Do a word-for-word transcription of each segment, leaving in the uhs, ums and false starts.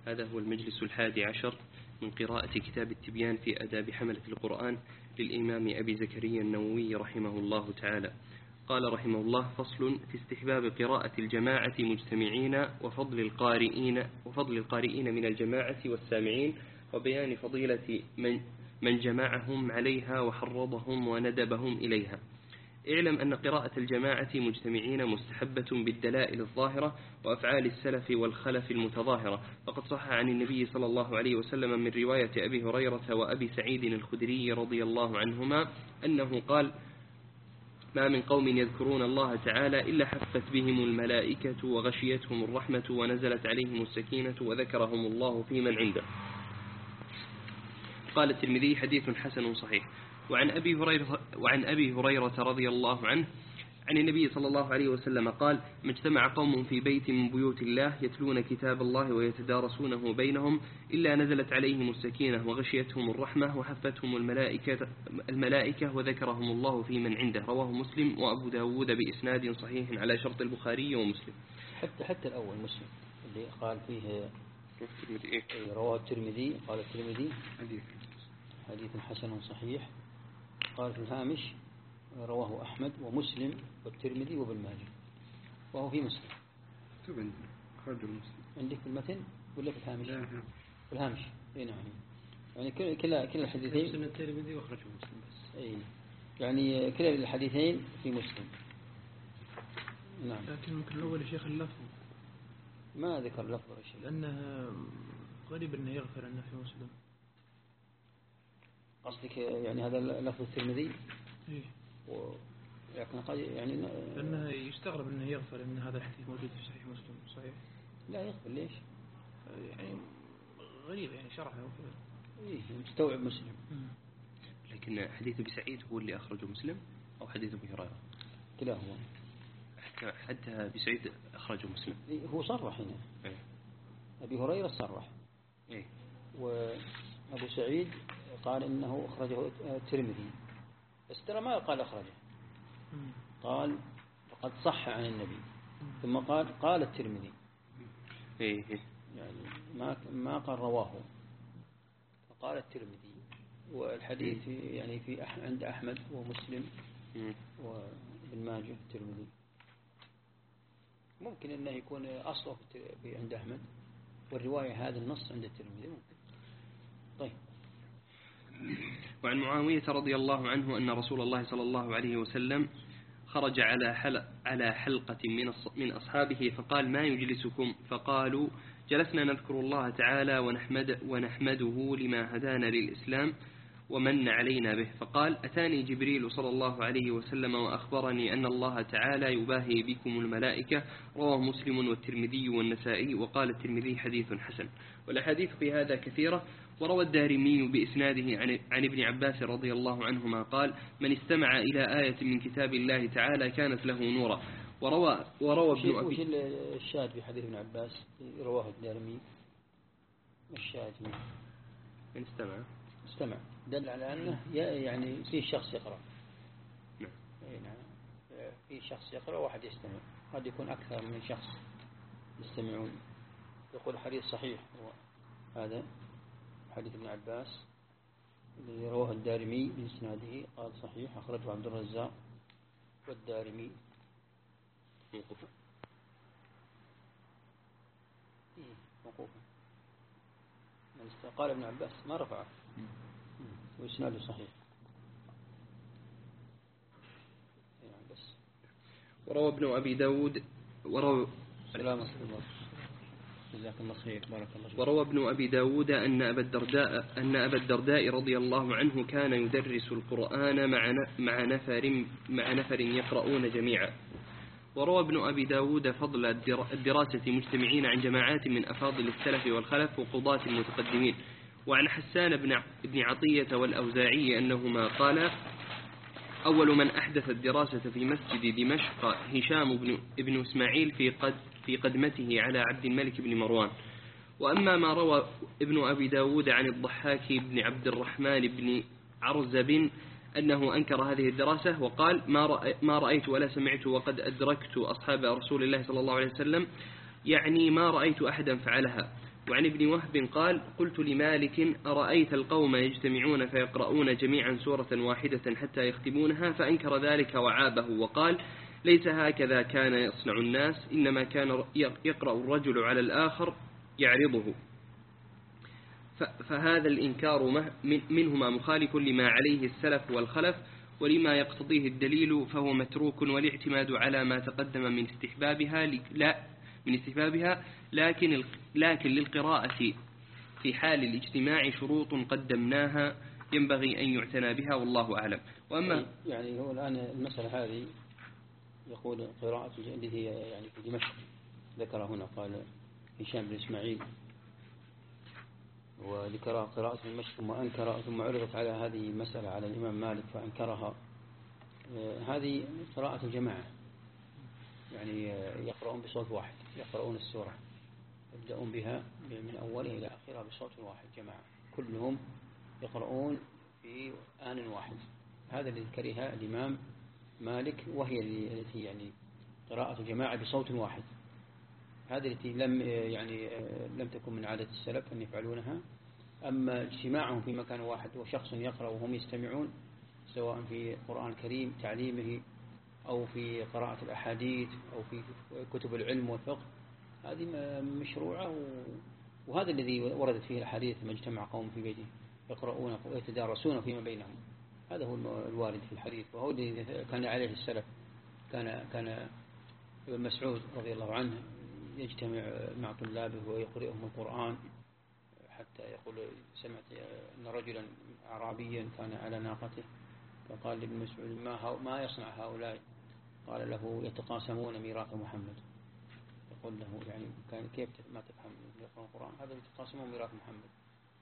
هذا هو المجلس الحادي عشر من قراءة كتاب التبيان في آداب حملة القرآن للإمام أبي زكريا النووي رحمه الله تعالى. قال رحمه الله: فصل في استحباب قراءة الجماعة مجتمعين وفضل القارئين وفضل القارئين من الجماعة والسامعين، وبيان فضيلة من من جمعهم عليها وحرضهم وندبهم إليها. اعلم أن قراءة الجماعة مجتمعين مستحبة بالدلائل الظاهرة وأفعال السلف والخلف المتظاهرة، فقد صح عن النبي صلى الله عليه وسلم من رواية أبي هريرة وأبي سعيد الخدري رضي الله عنهما أنه قال: ما من قوم يذكرون الله تعالى إلا حفت بهم الملائكة وغشيتهم الرحمة ونزلت عليهم السكينة وذكرهم الله في من عنده. قال الترمذي: حديث حسن صحيح. وعن أبي هريرة, وعن أبي هريرة رضي الله عنه عن النبي صلى الله عليه وسلم قال: ما اجتمع قوم في بيت من بيوت الله يتلون كتاب الله ويتدارسونه بينهم إلا نزلت عليهم السكينة وغشيتهم الرحمة وحفتهم الملائكة, الملائكة وذكرهم الله في من عنده. رواه مسلم وأبو داود بإسناد صحيح على شرط البخاري ومسلم. حتى حتى الأول مسلم اللي قال فيه رواه الترمذي، قال الترمذي حديث حسن صحيح، قال في الهامش رواه أحمد ومسلم والترمذي وابن ماجه، وهو في مسلم. طبعا خرج المسلم عندك في المتن ولا في الهامش؟ لا في الهامش. اي نعم، يعني كل كل كل الحديثين مسلم الترمذي وخرج مسلم بس. اي يعني كل الحديثين في مسلم. نعم. لكن ممكن الأول شيخ اللفظ ما ذكر لفظ الشيء لأنه غريب أنه يغفر أنه في مسلم. قصدك يعني هذا لفظ الترمذي؟ إيه. و... لكن قد يعني لأنه يستغرب أنه يغفر أن هذا الحديث موجود في صحيح مسلم. صحيح؟ لا يغفر ليش؟ يعني غريب، يعني شرحه إيه مستوعب مسلم. مم. لكن حديث أبي سعيد هو اللي أخرجه مسلم أو حديث أبي هريرة؟ كلاهما. حتى حتى أبي سعيد أخرجه مسلم. إيه هو صرح هنا. إيه. أبي هريرة صرح. إيه. وأبو سعيد قال إنه أخرجه الترمذي، بس ترى ما قال أخرجه. مم. قال وقد صح عن النبي، ثم قال قال الترمذي. إيه. يعني ما ما قال رواه، فقال الترمذي. والحديث يعني في أح عند أحمد ومسلم وابن ماجه الترمذي. ممكن أنه يكون أصله في عند أحمد والرواية هذا النص عند الترمذي ممكن. طيب. وعن معاوية رضي الله عنه أن رسول الله صلى الله عليه وسلم خرج على حلق على حلقة من من أصحابه فقال: ما يجلسكم؟ فقالوا: جلسنا نذكر الله تعالى ونحمد ونحمده لما هدانا للإسلام ومن علينا به. فقال: أتاني جبريل صلى الله عليه وسلم وأخبرني أن الله تعالى يباهي بكم الملائكة. رواه مسلم والترمذي والنسائي. وقال الترمذي: حديث حسن. والأحاديث في هذا كثيرة. وروى الدارمي بإسناده عن, عن ابن عباس رضي الله عنهما قال: من استمع إلى آية من كتاب الله تعالى كانت له نورا. وروى وروى ابن أبي الشاهد في حديث ابن عباس رواه الدارمي. الشاهد من استمع استمع دل على أنه يعني في شخص يقرأ. نعم. نعم. في شخص يقرأ واحد يستمع، قد يكون أكثر من شخص يستمعون. يقول حديث صحيح هو هذا حديث ابن عباس الذي رواه الدارمي بإسناده قال صحيح، أخرجه عبد الرزاق والدارمي موقوفا. إيه موقوفا. قال ابن عباس ما رفعه وإسناده صحيح. يعني بس. وروى ابن أبي داود وروى سلامة الله. جزاك الله خير. بارك الله. وروى ابن أبي داود أن أبا الدرداء أن أبا الدرداء رضي الله عنه كان يدرس القرآن مع مع نفر مع نفر يقرؤون جميعا. وروى ابن أبي داود فضل الدراسة مجتمعين عن جماعات من أفاضل السلف والخلف وقضاة المتقدمين. وعن حسان بن عطية والأوزاعي أنهما قال: أول من أحدث الدراسة في مسجد دمشق هشام بن, ابن إسماعيل في, قد في قدمته على عبد الملك بن مروان. وأما ما روى ابن أبي داود عن الضحاك بن عبد الرحمن بن عرزب أنه أنكر هذه الدراسة وقال: ما رأيت ولا سمعت وقد أدركت أصحاب رسول الله صلى الله عليه وسلم، يعني ما رأيت أحدا فعلها. وعن ابن وهب قال قلت لمالك أرأيت القوم يجتمعون فيقرؤون جميعا سورة واحدة حتى يختمونها فأنكر ذلك وعابه وقال ليس هكذا كان يصنع الناس إنما كان يقرأ الرجل على الآخر يعرضه فهذا الإنكار منهما مخالف لما عليه السلف والخلف ولما يقتضيه الدليل فهو متروك والاعتماد على ما تقدم من استحبابها لا من استحبابها لكن لكن للقراءة في حال الاجتماع شروط قدمناها ينبغي أن يعتنى بها والله أعلم. وأما يعني هو الآن المسألة هذه يقول قراءة التي هي يعني في دمشق ذكر هنا قال هشام بن إسماعيل وذكر قراءة دمشق ثم أنكر ثم عرضت على هذه المسألة على الإمام مالك فأنكرها. هذه قراءة الجماعة يعني يقرؤون بصوت واحد يقرؤون السورة يبدأون بها من أولها إلى آخرها بصوت واحد جماعة كلهم يقرؤون في آن واحد. هذا الذي كره الإمام مالك وهي التي يعني قراءة الجماعة بصوت واحد هذه التي لم يعني لم تكن من عادة السلف أن يفعلونها. أما اجتماعهم في مكان واحد وشخص يقرأ وهم يستمعون سواء في القرآن الكريم تعليمه أو في قراءة الأحاديث أو في كتب العلم والفقه هذه مشروعة وهذا الذي وردت فيه الحديث لما اجتمع قوم في بيته يقرؤون ويتدارسون فيما بينهم هذا هو الوارد في الحديث وهو الذي كان عليه السلف. كان كان ابن مسعود رضي الله عنه يجتمع مع طلابه ويقرئهم القرآن حتى يقول سمعت أن رجلا أعرابيا كان على ناقته فقال لابن مسعود ما, ما يصنع هؤلاء قال له يتقاسمون ميراث محمد. يقول له يعني كان كيف ما تفهم يقرأ القرآن هذا يتقاسمون ميراث محمد.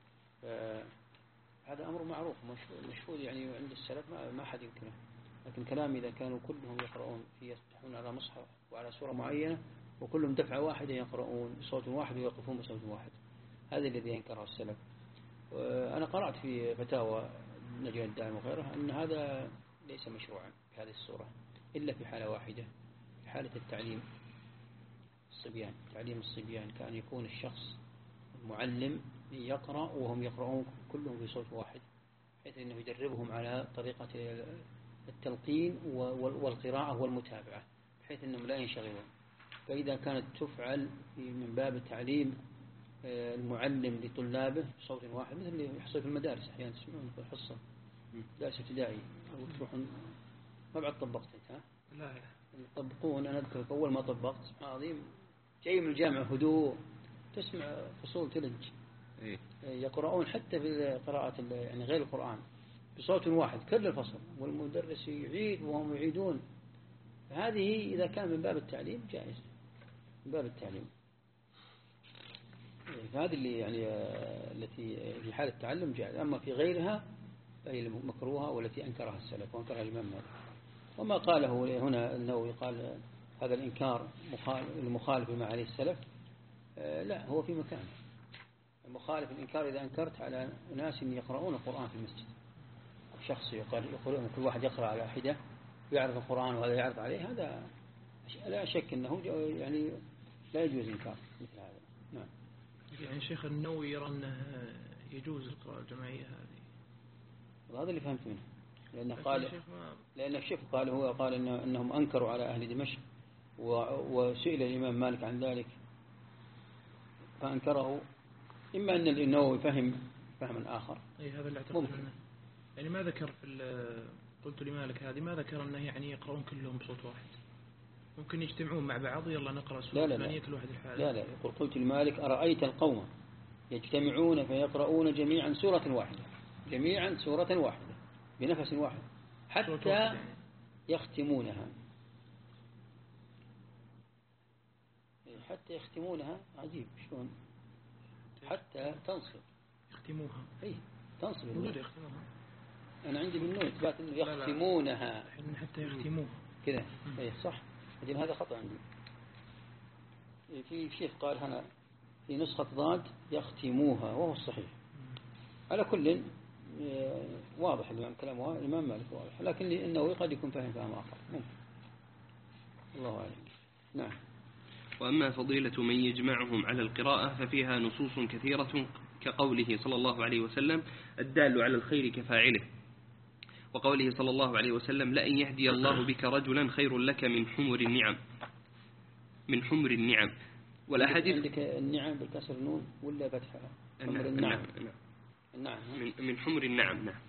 هذا أمر معروف مشهود يعني عند السلف ما ما حد ينكره. لكن كلام إذا كانوا كلهم يقرؤون في يفتحون على مصحف وعلى سورة معينة وكلهم دفعة واحدة يقرؤون بصوت واحد ويقفون بصوت واحد هذا الذي ينكره السلف. أنا قرأت في فتاوى نجم الدائم وغيرها أن هذا ليس مشروعا في هذه الصورة إلا في حالة واحدة في حالة التعليم الصبيان تعليم الصبيان كان يكون الشخص المعلم يقرأ وهم يقرؤون كلهم بصوت واحد بحيث أنه يدربهم على طريقة التلقين والقراءة والمتابعة بحيث أنهم لا ينشغلون. فإذا كانت تفعل من باب التعليم المعلم لطلابه بصوت واحد مثل اللي يحصل في المدارس أحيانا تسمعون في الحصة درس ابتدائي أو تروحون ما بعد طبقت أنت ها؟ لا يطبقون. أنا أذكر أول ما طبقت سبحان عظيم جاي من الجامعة هدوء تسمع فصول تلج يقرؤون حتى في قراءة يعني غير القرآن بصوت واحد كل الفصل والمدرس يعيد وهم يعيدون. هذه إذا كان من باب التعليم جائز من باب التعليم. فهذه اللي يعني التي في حال التعلم جائز. أما في غيرها فهي المكروهة والتي أنكرها السلف وأنكرها الإمام مالك. وما قاله هنا أنه يقال هذا الإنكار المخالف لما عليه السلف لا هو في مكانه. المخالف الإنكار إذا أنكرت على ناس يقرؤون القرآن في المسجد شخص يقرؤون كل واحد يقرأ على حدة يعرف القرآن وهذا يعرض عليه هذا لا شك أنه يعني لا يجوز إنكار مثل هذا. نعم. يعني شيخ النووي يرى أنه يجوز القراءة الجماعية هذه وهذا اللي فهمت منه لأنه قال لأن الشيخ قال هو قال إنه أنهم أنكروا على أهل دمشق وسئل الإمام مالك عن ذلك فأنكره. إما أن النووي فهم فهما آخر أي هذا اللي اعتقد منه يعني ما ذكر في قلت لمالك هذه ما ذكر أنه يعني يقرؤون كلهم بصوت واحد ممكن يجتمعون مع بعض يلا نقرأ سورة ثمانية كل واحد الحالة. لا لا يقول قلت لمالك أرأيت القوم يجتمعون فيقرؤون جميعا سورة واحدة جميعا سورة واحدة بنفس واحد حتى يختمونها حتى يختمونها عجيب شلون حتى تنصب يختموها اي تنصب يختموها. أنا عندي بالنوت إثبات إنه يختمونها حتى يختموها كذا اي صح لكن هذا خطأ عندي. في شيخ قال هنا في نسخة ضاد يختموها وهو الصحيح. على كل واضح الإمام كلامه الإمام مالك واضح لكن إنه قد يكون فهم فهم آخر ممكن الله أعلم. نعم. وأما فضيلة من يجمعهم على القراءة ففيها نصوص كثيرة كقوله صلى الله عليه وسلم الدال على الخير كفاعله، وقوله صلى الله عليه وسلم لأن يهدي الله بك رجلا خير لك من حمر النعم من حمر النعم. والأحاديث عندك النعم بالكسر النون ولا فتحها؟ حمر النعم النعم من من حمر النعم. نعم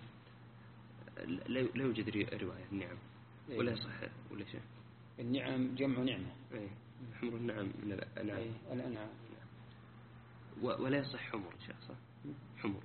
لا لا يوجد رواية النعم ولا صح ولا شيء. النعم جمع نعمة. أي حمر النعم من الأنعام. أي الأنعام. ولا يصح حمر شيء صح؟ حمر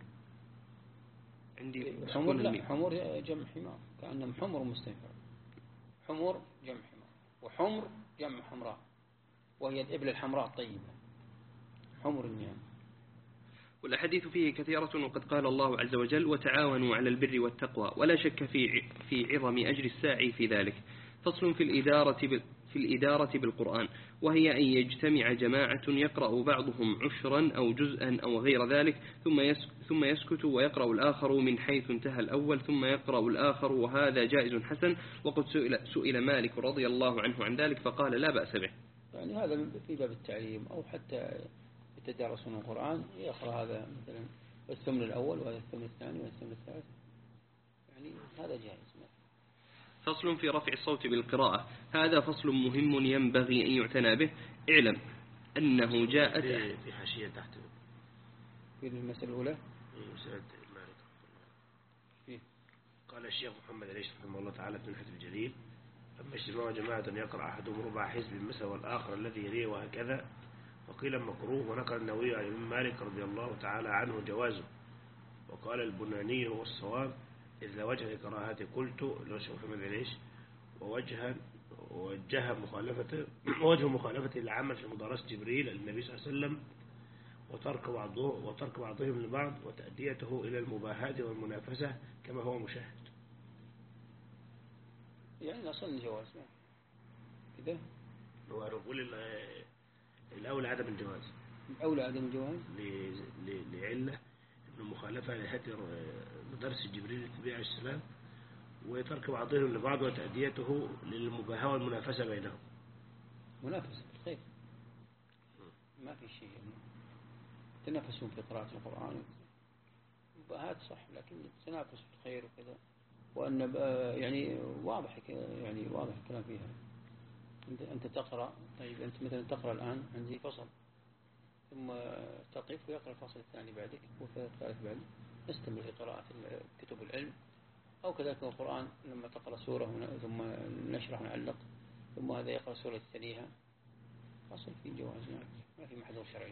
عندي حمر لا حمر جمع حمار كأنهم حمر مستنفر. حمر جمع حمار وحمر جمع حمراء وهي الإبل الحمراء الطيبة حمر النعم. والأحاديث فيه كثيرة وقد قال الله عز وجل وتعاونوا على البر والتقوى ولا شك في في عظم أجر الساعي في ذلك. فصل في الإدارة في الإدارة بالقرآن، وهي أن يجتمع جماعة يقرأ بعضهم عشرا أو جزءا أو غير ذلك ثم ثم يسكت ويقرأ الآخر من حيث انتهى الأول ثم يقرأ الآخر، وهذا جائز حسن. وقد سئل, سئل مالك رضي الله عنه عن ذلك فقال لا بأس به. يعني هذا في باب التعليم أو حتى يتدارسون القرآن يقرأ هذا مثلا الثمن الأول وهذا الثمن الثاني والثمن الثالث، يعني هذا جائز. فصل في رفع الصوت بالقراءة، هذا فصل مهم ينبغي أن يعتنى به. اعلم أنه جاءت في حاشية تحت في المسألة الأولى مسألة مالك قال الشيخ محمد عليش رحمه الله تعالى في منحة الجليل أما اجتماع جماعة يقرأ أحدهم ربع حزب مثل والآخر الذي يليه وهكذا، وقيل مكروه، ونقل النووي عن الإمام مالك رضي الله تعالى عنه جوازه، وقال البناني والصواب إذا وجه قراءته قلت لو شيخ محمد عليش ووجها ووجه مخالفته ووجه مخالفته العمل في مدارسة جبريل النبي صلى الله عليه وسلم وترك بعضه وترك بعضهم لبعض وتأديته إلى المباهاة والمنافسة كما هو مشاهد. يعني أصل الجواز كده هو نقول الأولى عدم الجواز الأولى عدم الجواز لعلة المخالفة لهدي مدرس جبريل النبي عليه السلام وترك بعضهم لبعض وتأديته للمباهاة والمنافسة بينهم. منافسة بالخير ما في شيء يعني. تنافسون في قراءة القرآن مباهاة صح لكن تنافس في الخير وكذا، وأن يعني واضح يعني واضح الكلام فيها. أنت أنت تقرأ طيب أنت مثلا تقرأ الآن عندي فصل ثم تقف ويقرأ الفصل الثاني بعدك والثالث بعدك، نستمر في قراءة كتب العلم. أو كذلك القرآن لما تقرأ سورة ثم نشرح ونعلق ثم هذا يقرأ سورة الثانية فصل في جواز ما في محظور شرعي.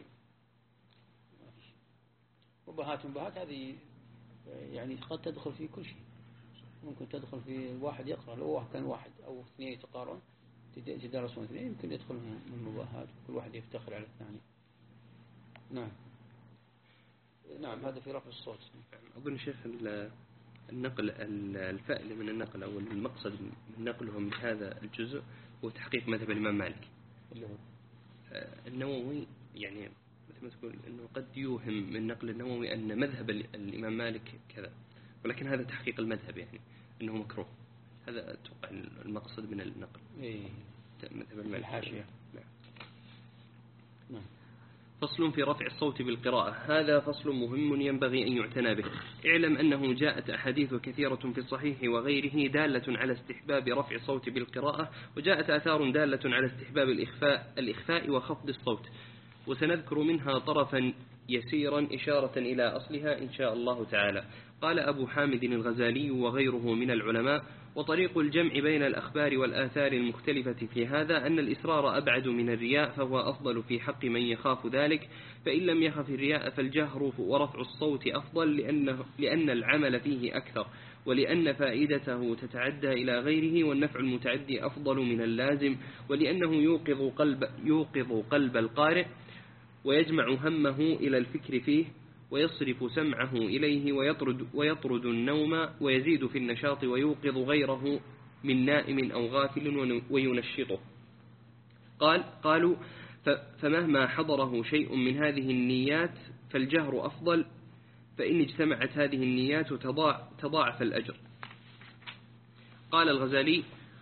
مباهات مباهات هذه يعني قد تدخل في كل شيء، ممكن تدخل في واحد يقرأ لو كان واحد أو اثنين يتقارن تدارسون اثنين يمكن يدخل من مباهات كل واحد يفتخر على الثاني. نعم نعم هذا في رفع الصوت. أظن شيخ النقل الفائدة من النقل أو المقصد من نقلهم بهذا الجزء هو تحقيق مذهب الإمام مالك. اللي هو النووي يعني مثل ما تقول أنه قد يوهم من نقل النووي أن مذهب الإمام مالك كذا، ولكن هذا تحقيق المذهب يعني أنه مكروه. هذا أتوقع المقصد من النقل. إيه مذهب المالك. الحاشية. نعم. نعم. فصل في رفع الصوت بالقراءة، هذا فصل مهم ينبغي أن يعتنى به. اعلم أنه جاءت أحاديث كثيرة في الصحيح وغيره دالة على استحباب رفع الصوت بالقراءة، وجاءت آثار دالة على استحباب الإخفاء, الإخفاء وخفض الصوت، وسنذكر منها طرفا يسيرا إشارة إلى أصلها إن شاء الله تعالى. قال أبو حامد الغزالي وغيره من العلماء: وطريق الجمع بين الأخبار والآثار المختلفة في هذا أن الإسرار أبعد من الرياء، فهو أفضل في حق من يخاف ذلك، فإن لم يخف الرياء فالجهر ورفع الصوت أفضل لأنه لأن العمل فيه أكثر، ولأن فائدته تتعدى إلى غيره، والنفع المتعدي أفضل من اللازم، ولأنه يوقظ قلب, يوقظ قلب القارئ ويجمع همه إلى الفكر فيه، ويصرف سمعه إليه، ويطرد, ويطرد النوم، ويزيد في النشاط، ويوقظ غيره من نائم أو غافل وينشطه. قال قالوا فمهما حضره شيء من هذه النيات فالجهر أفضل، فإن اجتمعت هذه النيات تضاعف الأجر. قال الغزالي: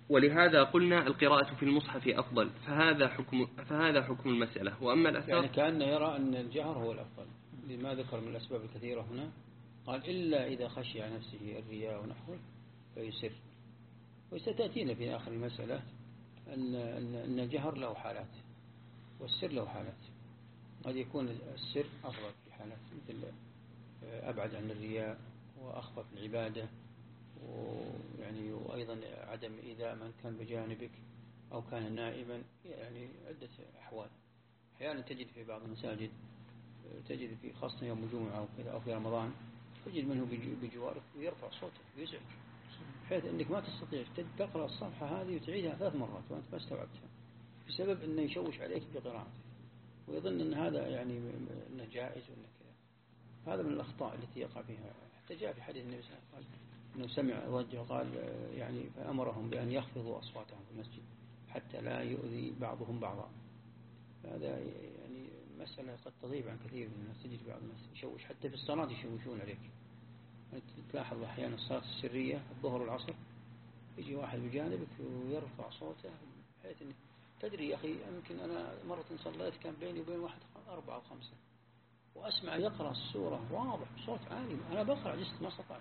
ولهذا قلنا القراءة في المصحف أفضل، فهذا حكم فهذا حكم المسألة. وأما الأثار يعني كأنه يرى أن الجهر هو الأفضل لما ذكر من الأسباب الكثيرة هنا. قال إلا إذا خشي على نفسه الرياء ونحوه فيسر. وستأتينا في آخر المسألة أن أن الجهر له حالات والسر له حالات. قد يكون السر أفضل في حالات مثل أبعد عن الرياء وأخفى في العبادة، ويعني وأيضا عدم إيذاء من كان بجانبك أو كان نائما، يعني عدة أحوال. أحيانا تجد في بعض المساجد، تجد في خاصة يوم الجمعة أو كذا أو في رمضان، تجد منه بجوارك ويرفع صوته ويزعج بحيث أنك ما تستطيع تقرأ الصفحة هذه وتعيدها ثلاث مرات وأنت ما استوعبتها بسبب أنه يشوش عليك بقراءته ويظن أن هذا يعني أنه جائز وأنه كذا. هذا من الأخطاء التي يقع فيها. حتى جاء في حديث النبي صلى الله عليه وسلم أنه سمع ضجة وقال يعني فأمرهم بأن يخفضوا أصواتهم في المسجد حتى لا يؤذي بعضهم بعضا. هذا يعني مسألة قد تغيب عن كثير من الناس. تجد بعض الناس يشوش حتى في الصلاة يشوشون عليك. تلاحظ أحيانا الصلاة السرية الظهر والعصر يجي واحد بجانبك ويرفع صوته بحيث أنك تدري يا أخي يمكن أنا مرة صليت كان بيني وبين واحد أربعة أو خمسة وأسمع يقرأ السورة واضح بصوت عالي، أنا بقرأ جست ما استطعت.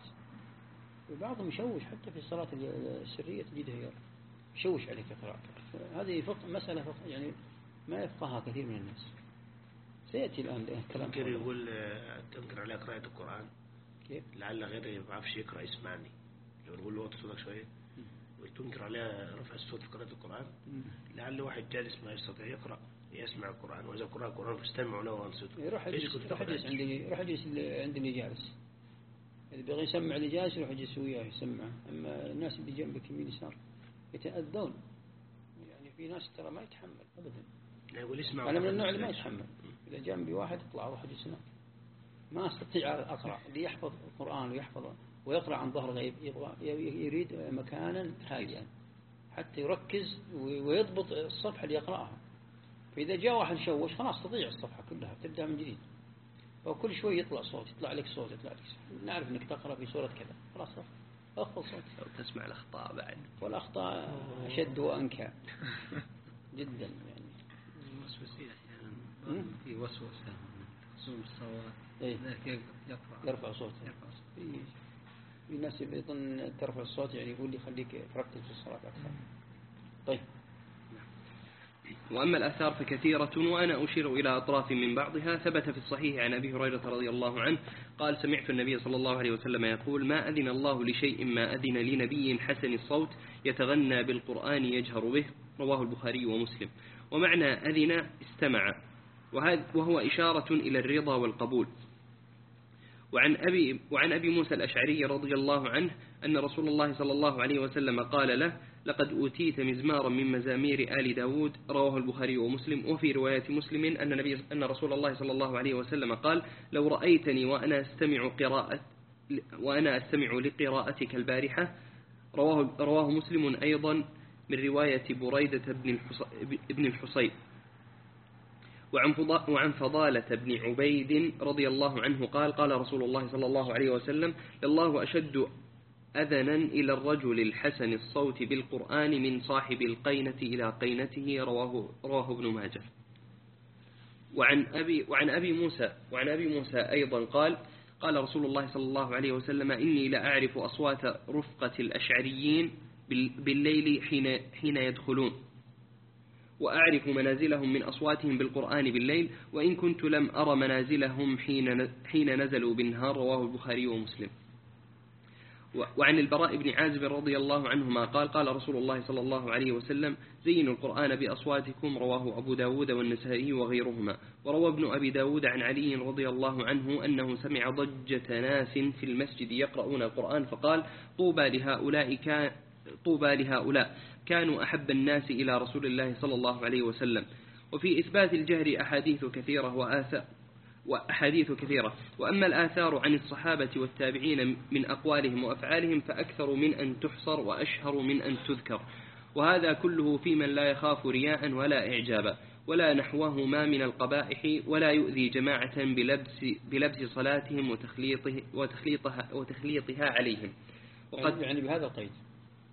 وبعضهم يشوش حتى في الصلاة السرية تجده يشوش عليك قراءته. هذه فقه مسألة فقه يعني ما يفقهها كثير من الناس. سيأتي الآن كلام. ممكن يقول تنكر عليه قراءة القرآن كيف؟ لعل غيره ما بعرفش يقرأ يسمعني، لو نقول له وطي صوتك شوية وتنكر عليه رفع الصوت في قراءة القرآن، لعل واحد جالس ما يستطيع يقرأ يسمع القرآن، وإذا قرأ القرآن فاستمعوا له وانصتوا. يروح يجلس عندي يروح يجلس عند اللي جالس، اللي بيغي يسمع اللي جالس يروح يجلس وياه يسمع. أما الناس اللي جنبك يمين يسار يتأذون، يعني في ناس ترى ما يتحمل أبدا. لا يقول اسمع. أنا من النوع اللي ما يتحمل. إذا جنبي واحد يطلع واحد يسمع ما استطيع أقرأ. اللي يحفظ القرآن ويحفظ ويقرأ عن ظهر غيب يبغى يريد مكانا هادئا حتى يركز ويضبط الصفحة اللي يقرأها. فإذا جاء واحد شوش خلاص تضيع الصفحة كلها تبدأ من جديد. وكل شوي يطلع صوت يطلع لك صوت يطلع لك صوت. نعرف أنك تقرأ في سورة كذا خلاص أخفض صوت. أو تسمع الأخطاء بعد، والأخطاء أشد وأنكى جدا يعني. وسوسية يعني في وسوسة خصوم الصوت إيه؟ يرفع يرفع صوت. في ناس يظن ترفع الصوت يعني يقول لي خليك تركز في الصلاة أكثر. طيب. وأما الآثار فكثيرة وأنا أشير إلى أطراف من بعضها. ثبت في الصحيح عن أبي هريرة رضي الله عنه قال سمعت النبي صلى الله عليه وسلم يقول ما أذن الله لشيء ما أذن لنبي حسن الصوت يتغنى بالقرآن يجهر به، رواه البخاري ومسلم. ومعنى أذن استمع، وهو إشارة إلى الرضا والقبول. وعن أبي, وعن أبي موسى الأشعري رضي الله عنه أن رسول الله صلى الله عليه وسلم قال له لقد أوتيت مزمارا من مزامير آل داود، رواه البخاري ومسلم. وفي رواية مسلم أن, نبي أن رسول الله صلى الله عليه وسلم قال لو رأيتني وأنا أستمع, قراءة وأنا أستمع لقراءتك البارحة، رواه, رواه مسلم أيضا من رواية بريدة بن الحصيب. وعن فضالة بن عبيد رضي الله عنه قال قال رسول الله صلى الله عليه وسلم لله أشد أذنا إلى الرجل الحسن الصوت بالقرآن من صاحب القينة إلى قينته، رواه, رواه ابن ماجه. وعن أبي, وعن أبي موسى وعن أبي موسى أيضا قال قال رسول الله صلى الله عليه وسلم إني لأعرف أصوات رفقة الأشعريين بالليل حين, حين يدخلون، وأعرف منازلهم من أصواتهم بالقرآن بالليل، وإن كنت لم أرى منازلهم حين, حين نزلوا بالنهار، رواه البخاري ومسلم. وعن البراء بن عازب رضي الله عنهما قال قال رسول الله صلى الله عليه وسلم زينوا القرآن بأصواتكم، رواه أبو داود والنسائي وغيرهما. وروى ابن أبي داود عن علي رضي الله عنه أنه سمع ضجة ناس في المسجد يقرؤون القرآن فقال طوبى لهؤلاء, كان طوبى لهؤلاء كانوا أحب الناس إلى رسول الله صلى الله عليه وسلم. وفي إثبات الجهر أحاديث كثيرة وآثار وأحاديث كثيرة. وأما الآثار عن الصحابة والتابعين من أقوالهم وأفعالهم فأكثر من أن تحصر وأشهر من أن تذكر، وهذا كله في من لا يخاف رياء ولا إعجابا ولا نحوهما من القبائح، ولا يؤذي جماعة بلبس, بلبس صلاتهم وتخليطه وتخليطها, وتخليطها عليهم. وقد يعني بهذا القيد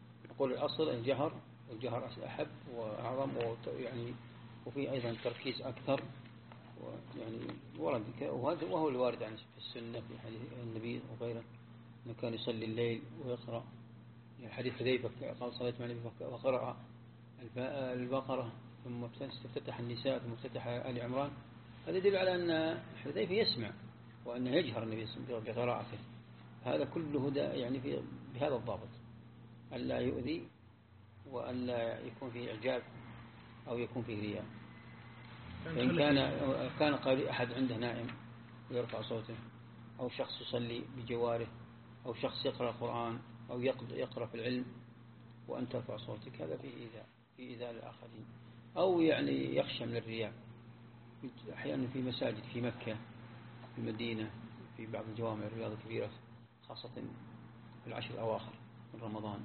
نقول الأصل الجهر، والجهر أحب وأعظم، ويعني وفي أيضا تركيز أكثر، ويعني ورد وهذا وهو الوارد عن في السنة في حديث النبي وغيره أنه كان يصلي الليل ويقرأ. يعني حديث حذيفة قال صليت مع النبي وقرأ البقرة ثم افتتح النساء ثم افتتح آل عمران. هذا يدل على أن حذيفة يسمع وأنه يجهر النبي صلى الله عليه وسلم بقراءته. هذا كله ده يعني في بهذا الضابط، ألا يؤذي وألا يكون فيه إعجاب أو يكون فيه رياء. فإن كان كان قال أحد عنده نائم ويرفع صوته، أو شخص يصلي بجواره، أو شخص يقرأ القرآن أو يقرأ في العلم وأنت ترفع صوتك، هذا فيه إيذاء في إيذاء الآخرين، أو يعني يخشى من الرياء. أحيانا في مساجد في مكة في المدينة في بعض الجوامع الرياضة الكبيرة خاصة في العشر الأواخر من رمضان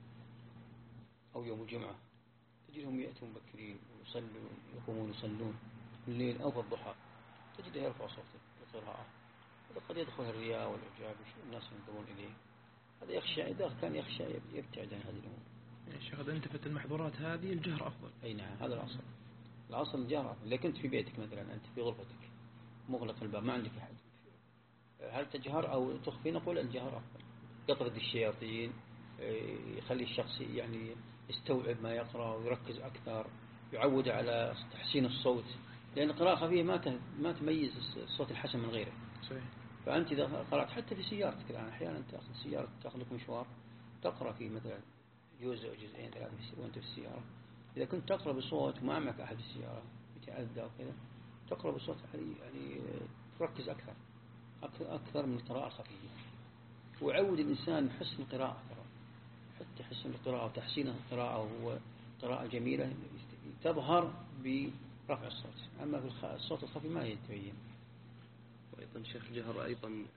أو يوم الجمعة تجدهم يأتون مبكرين ويصلون يقومون يصلون في الليل أو في الضحى، تجده يرفع صوته بالقراءة. وقد يدخل الرياء والإعجاب والناس ينظرون إليه. هذا يخشى، إذا كان يخشى يبتعد عن هذه الأمور. يا شيخ إذا انتفت المحظورات هذه الجهر أفضل. أي نعم، هذا الأصل. الأصل الجهر أفضل. إذا كنت في بيتك مثلا، أنت في غرفتك مغلق الباب ما عندك أحد، هل تجهر أو تخفي؟ نقول الجهر أفضل. يطرد الشياطين، يخلي الشخص يعني يستوعب ما يقرأ ويركز أكثر، يعود على تحسين الصوت، لأن القراءة خفيفة ما ما تميز الصوت الحسن من غيره. صحيح. فأنت إذا قرأت حتى في سيارتك الآن أحيانا تأخذ سيارة تأخذ لك مشوار تقرأ فيه مثلا جزء أو جزئين ثلاثة وأنت في السيارة، إذا كنت تقرأ بصوت وما معك أحد في السيارة يتأذى وكذا، تقرأ بصوت يعني تركز أكثر أكثر من القراءة الخفيفة. وعود الإنسان حسن القراءة، حتى حسن القراءة وتحسين القراءة وهو قراءة جميلة تظهر برفع الصوت، أما في الصوت الخفي ما يتبين. وأيضا شيخ الجهر أيضا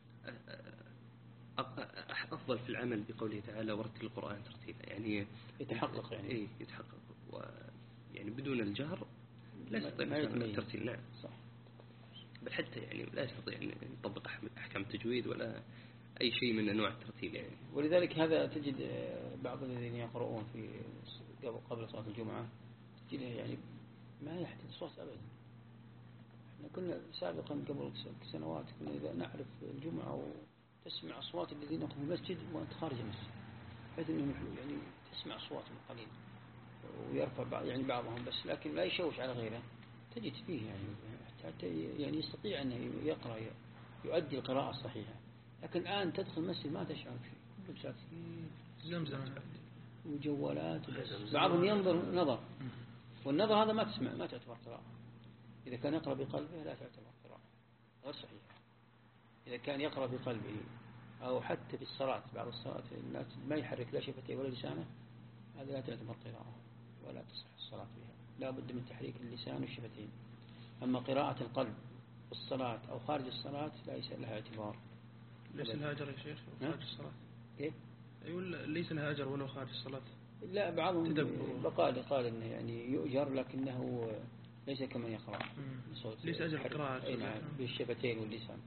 أفضل في العمل بقوله تعالى ورتل القرآن ترتيلا، يعني يتحقق يعني إيه يتحقق، ويعني بدون الجهر لا يستطيع الترتيل. نعم صح. بل حتى يعني لا يستطيع أن يطبق أحكام التجويد ولا أي شيء من أنواع الترتيل يعني. ولذلك هذا تجد بعض الذين يقرؤون في قبل صلاة الجمعة تجد يعني ما يحتاج صوت أبدا. احنا كنا سابقا قبل سنوات كنا إذا نعرف الجمعة وتسمع أصوات الذين يقومون في المسجد وأنت خارج المسجد، بحيث أنهم يعني تسمع أصواتهم قليل ويرفع بعض يعني بعضهم بس، لكن لا يشوش على غيره. تجد فيه يعني حتى يعني يستطيع أن يقرأ يؤدي القراءة الصحيحة. لكن الآن تدخل المسجد ما تشعر فيه، كله ساكتين زمزم وجوالات، بعضهم ينظر نظر، والنظر هذا ما تسمع ما تعتبر قراءة. إذا كان يقرأ بقلبه لا تعتبر قراءة، غير صحيحة. إذا كان يقرأ بقلبه أو حتى في الصلاة، بعض الصلاة الناس ما يحرك لا شفتيه ولا لسانه، هذا لا تعتبر قراءة ولا تصح الصلاة بها، لا بد من تحريك اللسان والشفتين. أما قراءة القلب في الصلاة أو خارج الصلاة ليس لها اعتبار. ليس لها أجر يا شيخ خارج الصلاة؟ كيف؟ يقول ليس لها أجر ولو خارج الصلاة. لا بعضهم قال قال إنه يعني يؤجر لكنه ليس كمن يقرأ بصوت، ليس أجر القراءة. نعم بالشفتين واللسان.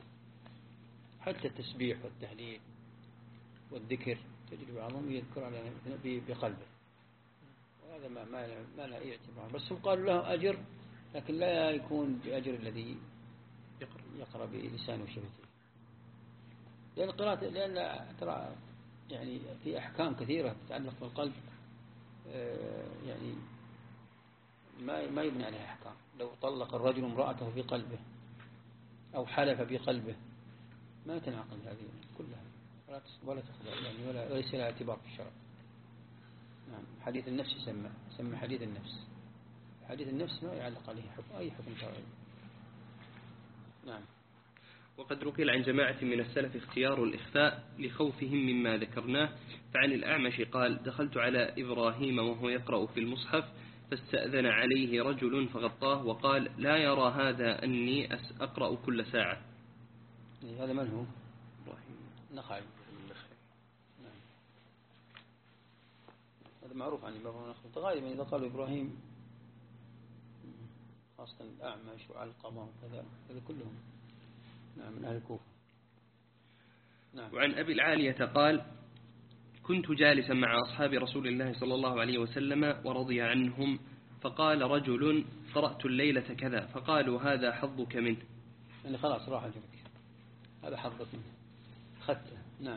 حتى التسبيح والتهليل والذكر تجد بعضهم يذكر على بقلبه، وهذا ما ما ما له أي اعتبار. بس هم قالوا له أجر لكن لا يكون بأجر الذي يقرأ يقرأ بلسانه وشفتيه، لأن القراءة لأن ترى يعني في أحكام كثيرة تتعلق بالقلب يعني ما ما يبنى عليها أحكام. لو طلق الرجل امرأته في قلبه أو حلف بقلبه ما تنعقد هذه كلها ولا تخضع يعني ولا ليس لها اعتبار في الشرع. نعم. حديث النفس يسمى يسمى حديث النفس. حديث النفس ما يعلق عليه حكم أي حكم شرعي. نعم. وقد نقل عن جماعة من السلف اختيار الإخفاء لخوفهم مما ذكرناه. فعن الأعمش قال دخلت على إبراهيم وهو يقرأ في المصحف فاستأذن عليه رجل فغطاه وقال لا يرى هذا أني أقرأ كل ساعة. هذا من هو؟ إبراهيم النخعي. نعم. هذا معروف عن إبراهيم النخعي. غالبا إذا قالوا إبراهيم خاصة الأعمش وعلقمة وكذا هذا كلهم نعم من أهل الكوفة. نعم. وعن أبي العالية قال كنت جالسا مع أصحاب رسول الله صلى الله عليه وسلم ورضي عنهم، فقال رجل: قرأت الليلة كذا، فقالوا: هذا حظك منه. يعني خلاص راح أجرك، هذا حظك منه، أخذته. نعم.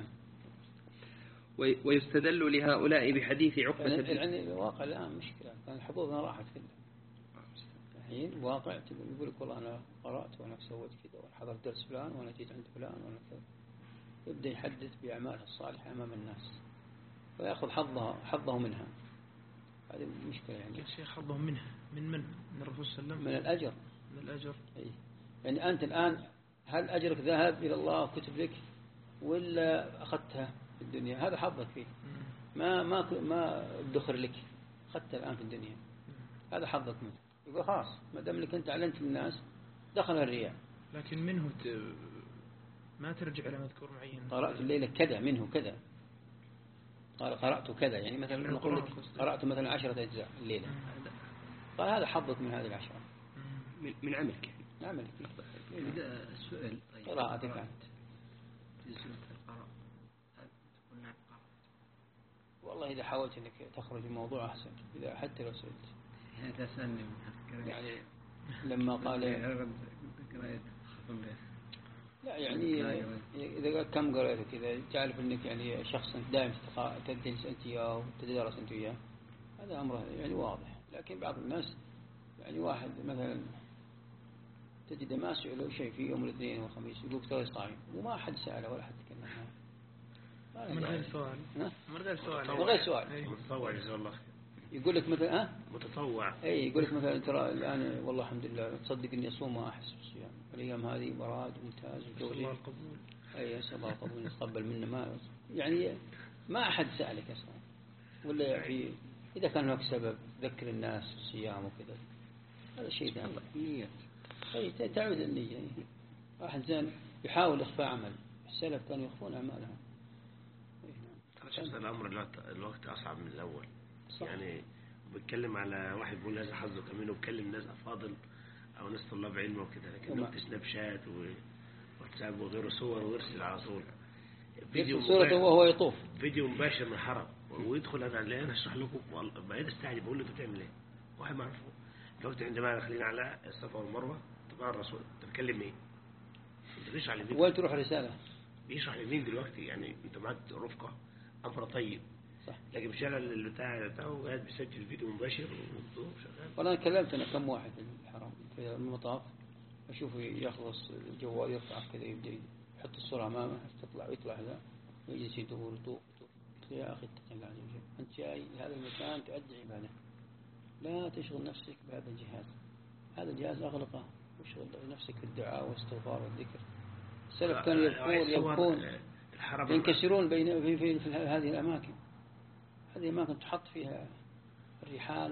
ويستدل لهؤلاء بحديث عقبة يعني, بن يعني الواقع الآن مشكلة، كان حظوظنا راحت كلها. الحين الواقع يقول لك والله أنا قرأت وأنا سويت كذا وأنا حضرت درس فلان وأنا جيت عند فلان وأنا كذا، يبدأ يحدث بأعماله الصالحة أمام الناس ويأخذ حظه حظه منها. هذه مشكلة يعني. يا شيخ حظه منها من من؟ من الرسول صلى الله عليه وسلم؟ من الأجر. من الأجر. أي. يعني أنت الآن هل أجرك ذهب إلى الله وكتب لك ولا أخذتها في الدنيا؟ هذا حظك فيه. ما ما ما ادخر لك، أخذتها الآن في الدنيا، هذا حظك منه. يقول خلاص ما دام لك أنت أعلنت للناس دخل الرياء. لكن منه ت... ما ترجع إلى مذكور معين. قرأت الليلة كذا، منه كذا، قال قرأت كذا، يعني مثلا نقول لك قرأت مثلا عشرة أجزاء الليلة، قال هذا حظك من هذه العشرة، من, من عملك. عملك. إذا السؤال طيب قراءتك عنه في سورة القراءة تقول نعم قراءة. والله إذا حاولت أنك تخرج الموضوع أحسن، إذا حتى لو سألت هذا سألني من يعني لما قال لا يعني إذا قال كم قرأت كذا تعرف أنك يعني شخص دائم تدرس أنت إياه وتدرس أنت إياه، هذا أمره يعني واضح. لكن بعض الناس يعني واحد مثلا تجد ما سئله شيء في يوم الاثنين والخميس يقول ترى صايم وما أحد سأله ولا أحد تكلم معه من غير سؤال. من غير سؤال من غير سؤال متطوع جزاه الله خير. يقول لك مثلا ها متطوع اي يقول لك مثلا ترى الآن والله الحمد لله تصدق إني أصوم ما أحس بالصيام الأيام هذه براد ممتاز الله القبول. أي أسأل الله القبول يتقبل منا ما يعني ما أحد سألك أصلا ولا يعني إذا كان هناك سبب ذكر الناس الصيام وكذا هذا شيء ثاني. نية. أي تعود النية. واحد زين يحاول إخفاء عمل، السلف كانوا يخفون أعمالهم. شفت الأمر الوقت أصعب من الأول. صح. يعني بتكلم على واحد بيقول هذا حظه كمان وبكلم ناس أفاضل أو ناس طلاب علم وكده، لكن نكتب سناب شات وواتساب وغيره صور ويرسل على طول فيديو صورته وهو يطوف فيديو مباشر من الحرم ويدخل هذا اللي أنا أشرح لكم بعيد استعجب بقول له أنت بتعمل إيه؟ واحد ما أعرفه قلت عندما داخلين على الصفا والمروة طبعا الرسول أنت بتكلم مين؟ أنت بيشرح لمين؟ وين تروح رسالة؟ بيشرح لمين دلوقتي؟ يعني أنت معك رفقة أمر طيب صح. لكن بشغل البتاع بتاعه وقاعد بيسجل فيديو مباشر وشغال. والله كلمت أنا كم واحد في الحرم في المطاف أشوفه يخلص الجوال يرفع كذا يبدأ يحط الصورة أمامه تطلع ويطلع هذا ويجلس يدور يطوف قلت له يا أخي اتق الله عز وجل أنت جاي لهذا المكان تؤدي عبادة لا تشغل نفسك بهذا الجهاز، هذا الجهاز أغلقه وشغل نفسك بالدعاء والاستغفار والذكر. السلف كانوا يبكون يبكون ينكسرون بين في, في, في هذه الأماكن. هذه الأماكن تحط فيها الريحان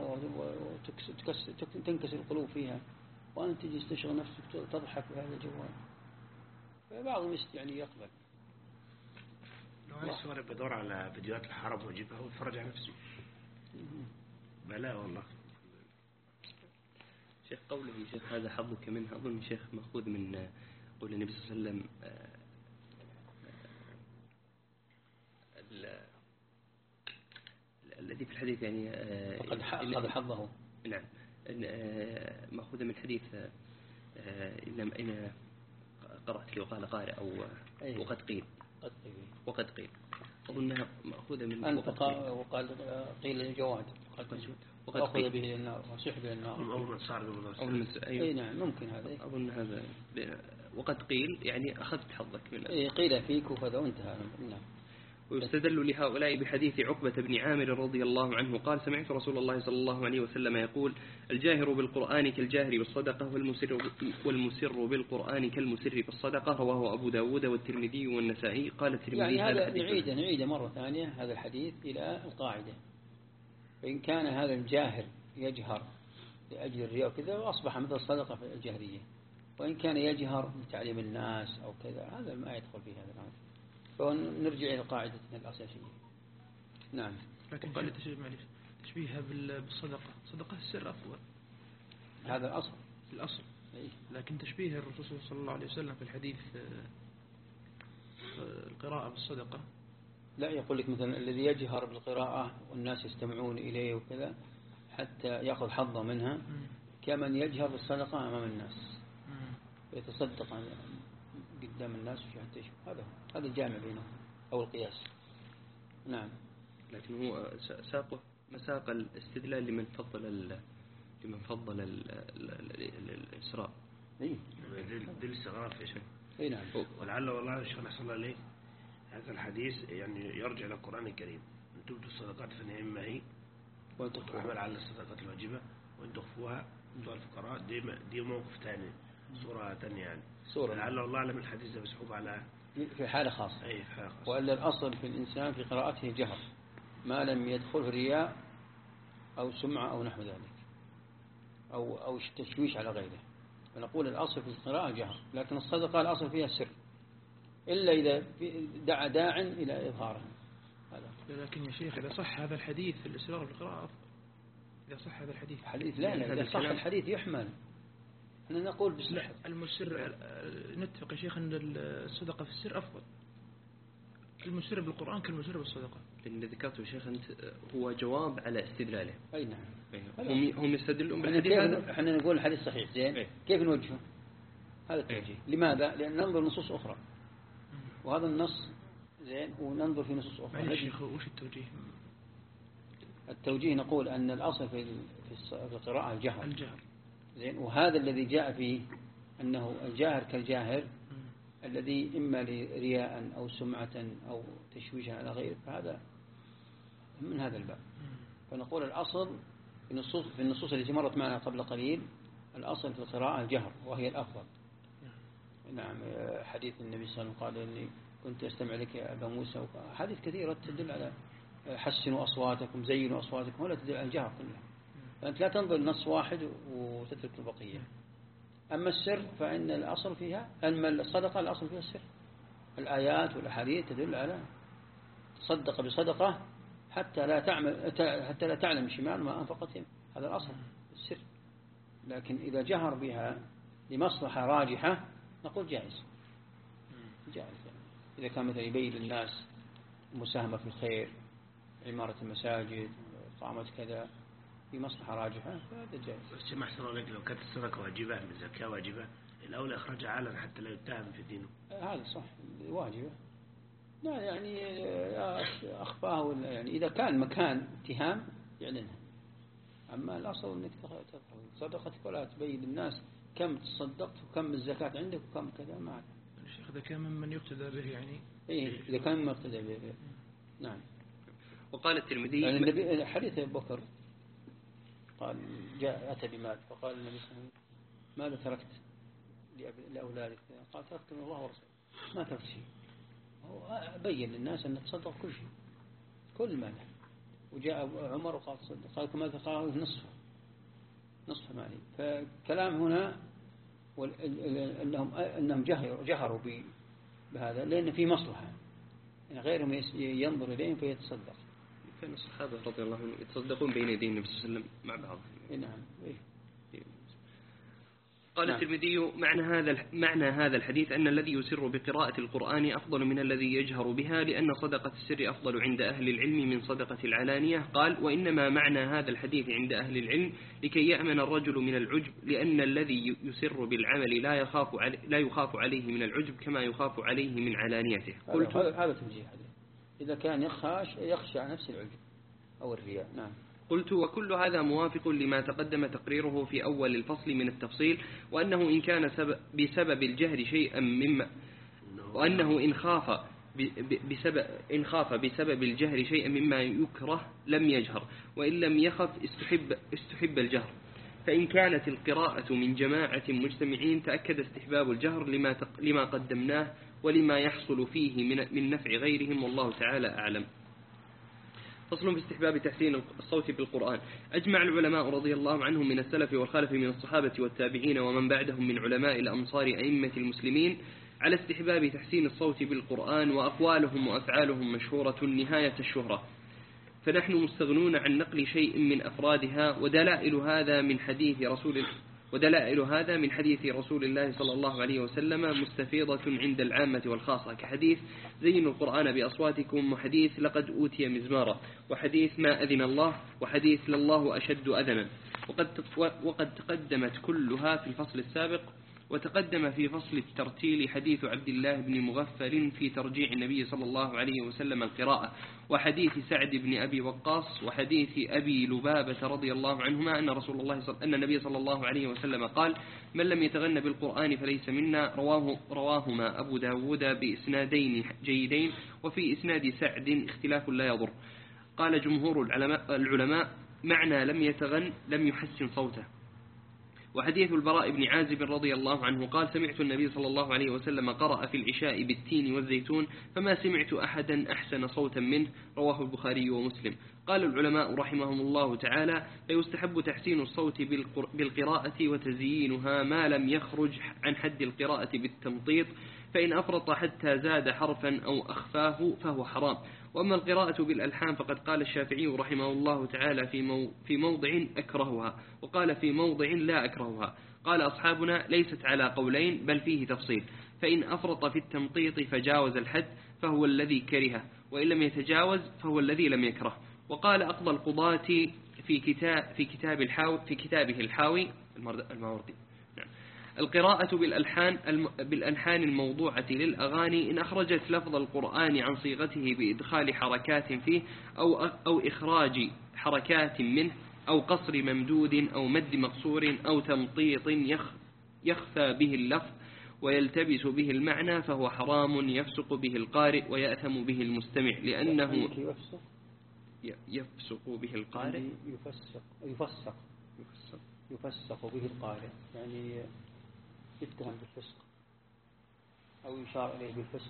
وتنكسر القلوب فيها وأنت تجلس تشغل نفسك تضحك بهذا الجوال. فبعضهم يعني يقبل. لو عايز صور بدور على فيديوهات الحرم وأجيبها واتفرج على نفسي. بلا والله. شيخ قوله شيخ هذا حظك منها أظن شيخ مأخوذ من قول النبي صلى الله عليه وسلم الذي في الحديث يعني فقد أخذ حظه. نعم مأخوذ من حديث إنما أين قرأت لي وقال قارئ أو أيه. وقد قيل قد قيل وقد قيل أظنها مأخوذة من أن وقال قيل للجواد وقد أخذ به للنار وسحب به للنار أول من صار أول أي نعم ممكن هذا أظن هذا وقد قيل يعني أخذت حظك من إيه قيل فيك وكذا وانتهى. نعم. ويستدل لهؤلاء بحديث عقبة بن عامر رضي الله عنه قال سمعت رسول الله صلى الله عليه وسلم يقول الجاهر بالقرآن كالجاهر بالصدقة والمسر, والمسر بالقرآن كالمسر بالصدقة. رواه أبو داود والترمذي والنسائي. قال الترمذي يعني هذا نعيده نعيده مرة ثانية هذا الحديث إلى القاعدة. فإن كان هذا الجاهر يجهر لأجل الرياء كذا أصبح مثل الصدقة في الجهرية، وإن كان يجهر لتعليم الناس أو كذا هذا ما يدخل في هذا الأمر. فنرجع إلى قاعدتنا الأساسية. نعم. لكن قال تشبيهها بالصدقة، صدقة السر أفضل. هذا الأصل. الأصل. أيه. لكن تشبيه الرسول صلى الله عليه وسلم في الحديث القراءة بالصدقة لا يقول لك مثلا الذي يجهر بالقراءة والناس يستمعون إليه وكذا حتى يأخذ حظه منها كمن يجهر بالصدقة أمام الناس ويتصدق قدام الناس حتى يشوف. هذا هذا الجامع بينهم أو القياس. نعم. لكن هو ساقه مساق الاستدلال لمن فضل لمن فضل الإسراء. إيه. دل الصغار في شيء. إيه نعم. ولعل والله الشيخ نحصل عليه هذا الحديث يعني يرجع إلى القرآن الكريم. أن تبدوا الصدقات فنعم هي وتعمل على الصدقات الواجبة وأن تخفوها أنتوا الفقراء. دي دي موقف ثاني صورة ثانية يعني. صورة. لعل الله أعلم الحديث ده مسحوب على في حالة خاصة. أي في حالة خاصة. وإلا الأصل في الإنسان في قراءته جهر ما لم يدخله رياء أو سمعة أو نحو ذلك أو أو تشويش على غيره. فنقول الأصل في القراءة جهر لكن الصدقة الأصل فيها سر إلا إذا دعا داع إلى إظهاره. لكن يا شيخ إذا صح هذا الحديث في الإسرار بالقراءة أفضل. إذا صح هذا الحديث حديث لا لا إذا صح الحديث يحمل. احنا نقول بالصحة. المسر نتفق يا شيخ أن الصدقة في السر أفضل. المسر بالقرآن كالمسر بالصدقة. لأن ذكرته يا شيخ أنت هو جواب على استدلاله. أي نعم. هم هم يستدلون بالحديث هذا. احنا نقول الحديث صحيح زين. أيه. كيف نوجهه؟ هذا التوجيه. أيه. لماذا؟ لأن ننظر نصوص أخرى. وهذا النص زين وننظر في نصوص أخرى. يا شيخ وش التوجيه؟ التوجيه نقول أن الأصل في في القراءة الجهر. الجهر. زين وهذا الذي جاء فيه أنه الجاهر كالجاهر الذي إما لرياء أو سمعة أو تشويشا على غيره فهذا من هذا الباب. فنقول الأصل في النصوص في النصوص التي مرت معنا قبل قليل الأصل في القراءة الجهر وهي الأفضل. نعم. حديث النبي صلى الله عليه وسلم قال إني كنت أستمع لك يا أبا موسى. حديث كثيرة تدل على حسنوا أصواتكم زينوا أصواتكم ولا تدل على الجهر كلها. فأنت لا تنظر نص واحد وتترك البقية. أما السر فإن الأصل فيها أما الصدقة الأصل فيها السر. الآيات والأحاديث تدل على تصدق بصدقة حتى لا تعمل حتى لا تعلم شمال ما أنفقت يمين. هذا الأصل السر. لكن إذا جهر بها لمصلحة راجحة نقول جائز. جائز يعني. إذا كان مثلا يبين للناس مساهمة في الخير عمارة المساجد إقامة كذا في مصلحة راجحة فهذا جائز. بس ما أحسن لك لو كانت الصدقة واجبة من الزكاة واجبة الأولى إخراجها علنا حتى لا يتهم في دينه. هذا صح واجبة. لا يعني أخفاه ولا يعني إذا كان مكان اتهام يعلنها. أما الأصل أنك تظهر صدقتك ولا تبين للناس كم تصدقت وكم الزكاة عندك وكم كذا ما أعلم. الشيخ إذا كان ممن يقتدى به يعني. إيه إذا كان ممن يقتدى به. نعم. وقال الترمذي يعني النبي حديث أبو بكر قال جاء أتى بمال فقال النبي صلى الله عليه وسلم ماذا تركت لأولادك؟ قال تركت من الله ورسوله ما تركت شيء. هو بين للناس أن تصدق كل شيء كل ماله. وجاء عمر وقال تصدق قال ماذا؟ قال نصفه نصف مالي. فكلام هنا أنهم أنهم جهروا جهروا بهذا لأن في مصلحة يعني غيرهم ينظر إليهم فيتصدق. كان الصحابة رضي الله عنهم يتصدقون بين يدي النبي صلى الله عليه وسلم مع بعض. نعم. قال نعم. الترمذي معنى هذا معنى هذا الحديث أن الذي يسر بقراءة القرآن أفضل من الذي يجهر بها لأن صدقة السر أفضل عند أهل العلم من صدقة العلانية. قال وإنما معنى هذا الحديث عند أهل العلم لكي يأمن الرجل من العجب لأن الذي يسر بالعمل لا يخاف علي لا يخاف عليه من العجب كما يخاف عليه من علانيته. قلت هذا توجيه حديث إذا كان يخاش يخشى عن نفس العجب أو الرياء. نعم. قلت وكل هذا موافق لما تقدم تقريره في أول الفصل من التفصيل وأنه إن كان سبب بسبب الجهر شيئا مما وأنه إن خاف بسبب إن خاف بسبب الجهر شيئا مما يكره لم يجهر وإن لم يخف استحب استحب الجهر. فإن كانت القراءة من جماعة مجتمعين تأكد استحباب الجهر لما لما قدمناه ولما يحصل فيه من من نفع غيرهم والله تعالى أعلم. فصل في استحباب تحسين الصوت بالقرآن. أجمع العلماء رضي الله عنهم من السلف والخلف من الصحابة والتابعين ومن بعدهم من علماء الأمصار أئمة المسلمين على استحباب تحسين الصوت بالقرآن وأقوالهم وأفعالهم مشهورة نهاية الشهرة فنحن مستغنون عن نقل شيء من أفرادها ودلائل هذا من حديث رسول ودلائل هذا من حديث رسول الله صلى الله عليه وسلم مستفيضة عند العامة والخاصة، كحديث زينوا القرآن بأصواتكم، وحديث لقد أوتي مزمارا، وحديث ما أذن الله، وحديث لله أشد أذنا. وقد وقد تقدمت كلها في الفصل السابق. وتقدم في فصل الترتيل حديث عبد الله بن مغفل في ترجيع النبي صلى الله عليه وسلم القراءة، وحديث سعد بن أبي وقاص، وحديث أبي لبابة رضي الله عنهما أن رسول الله صل... أن النبي صلى الله عليه وسلم قال: من لم يتغن بالقرآن فليس منا. رواه رواهما أبو داود بإسنادين جيدين، وفي إسناد سعد اختلاف لا يضر. قال جمهور العلماء, العلماء معنى لم يتغن لم يحسن صوته. وحديث البراء بن عازب رضي الله عنه قال: سمعت النبي صلى الله عليه وسلم قرأ في العشاء بالتين والزيتون فما سمعت أحدا أحسن صوتا منه. رواه البخاري ومسلم. قال العلماء رحمهم الله تعالى: فيستحب تحسين الصوت بالقراءة وتزيينها ما لم يخرج عن حد القراءة بالتمطيط، فإن أفرط حتى زاد حرفا أو أخفاه فهو حرام. وأما القراءة بالألحان فقد قال الشافعي رحمه الله تعالى في مو في موضع أكرهها، وقال في موضع لا أكرهها. قال أصحابنا: ليست على قولين بل فيه تفصيل، فإن أفرط في التمطيط فجاوز الحد فهو الذي كرهه، وإن لم يتجاوز فهو الذي لم يكره. وقال أقضى القضاة في كتاب في كتاب الحاوي في كتابه الحاوي الماوردي: القراءة بالألحان بالألحان الموضوعة للأغاني إن أخرجت لفظ القرآن عن صيغته بإدخال حركات فيه أو أو إخراج حركات منه أو قصر ممدود أو مد مقصور أو تمطيط يخفى به اللفظ ويلتبس به المعنى فهو حرام يفسق به القارئ ويأثم به المستمع، لأنه يفسق به القارئ يفسق يفسق يفسق يفسق به القارئ، يعني يتهم بالفسق أو يشار إليه بالفسق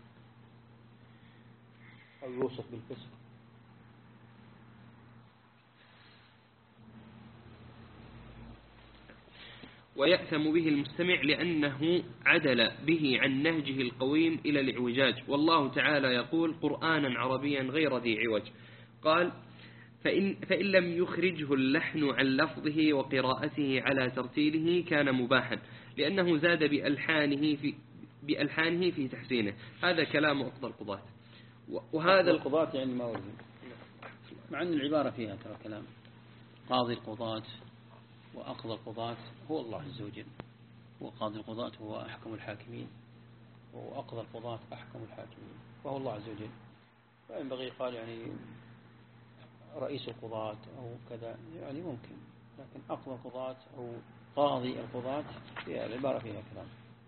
أو يوصف بالفسق. ويأثم به المستمع لأنه عدل به عن نهجه القويم إلى الاعوجاج. والله تعالى يقول: قرآنا عربيا غير ذي عوج. قال: فإن, فإن لم يخرجه اللحن عن لفظه وقراءته على ترتيله كان مباحا، لأنه زاد بألحانه في, بألحانه في تحسينه. هذا كلام أقضى القضاة. وهذا القضاة يعني ما وجد، مع أن العبارة فيها ترى كلام. قاضي القضاة وأقضى القضاة هو الله عز وجل، وقاضي القضاة هو أحكم الحاكمين، وأقضى القضاة أحكم الحاكمين، وهو الله عز وجل. فينبغي قال يعني رئيس القضاة أو كذا، يعني ممكن، لكن أقضى القضاة أو قاضي القضاة فيها العبارة فيها كلام.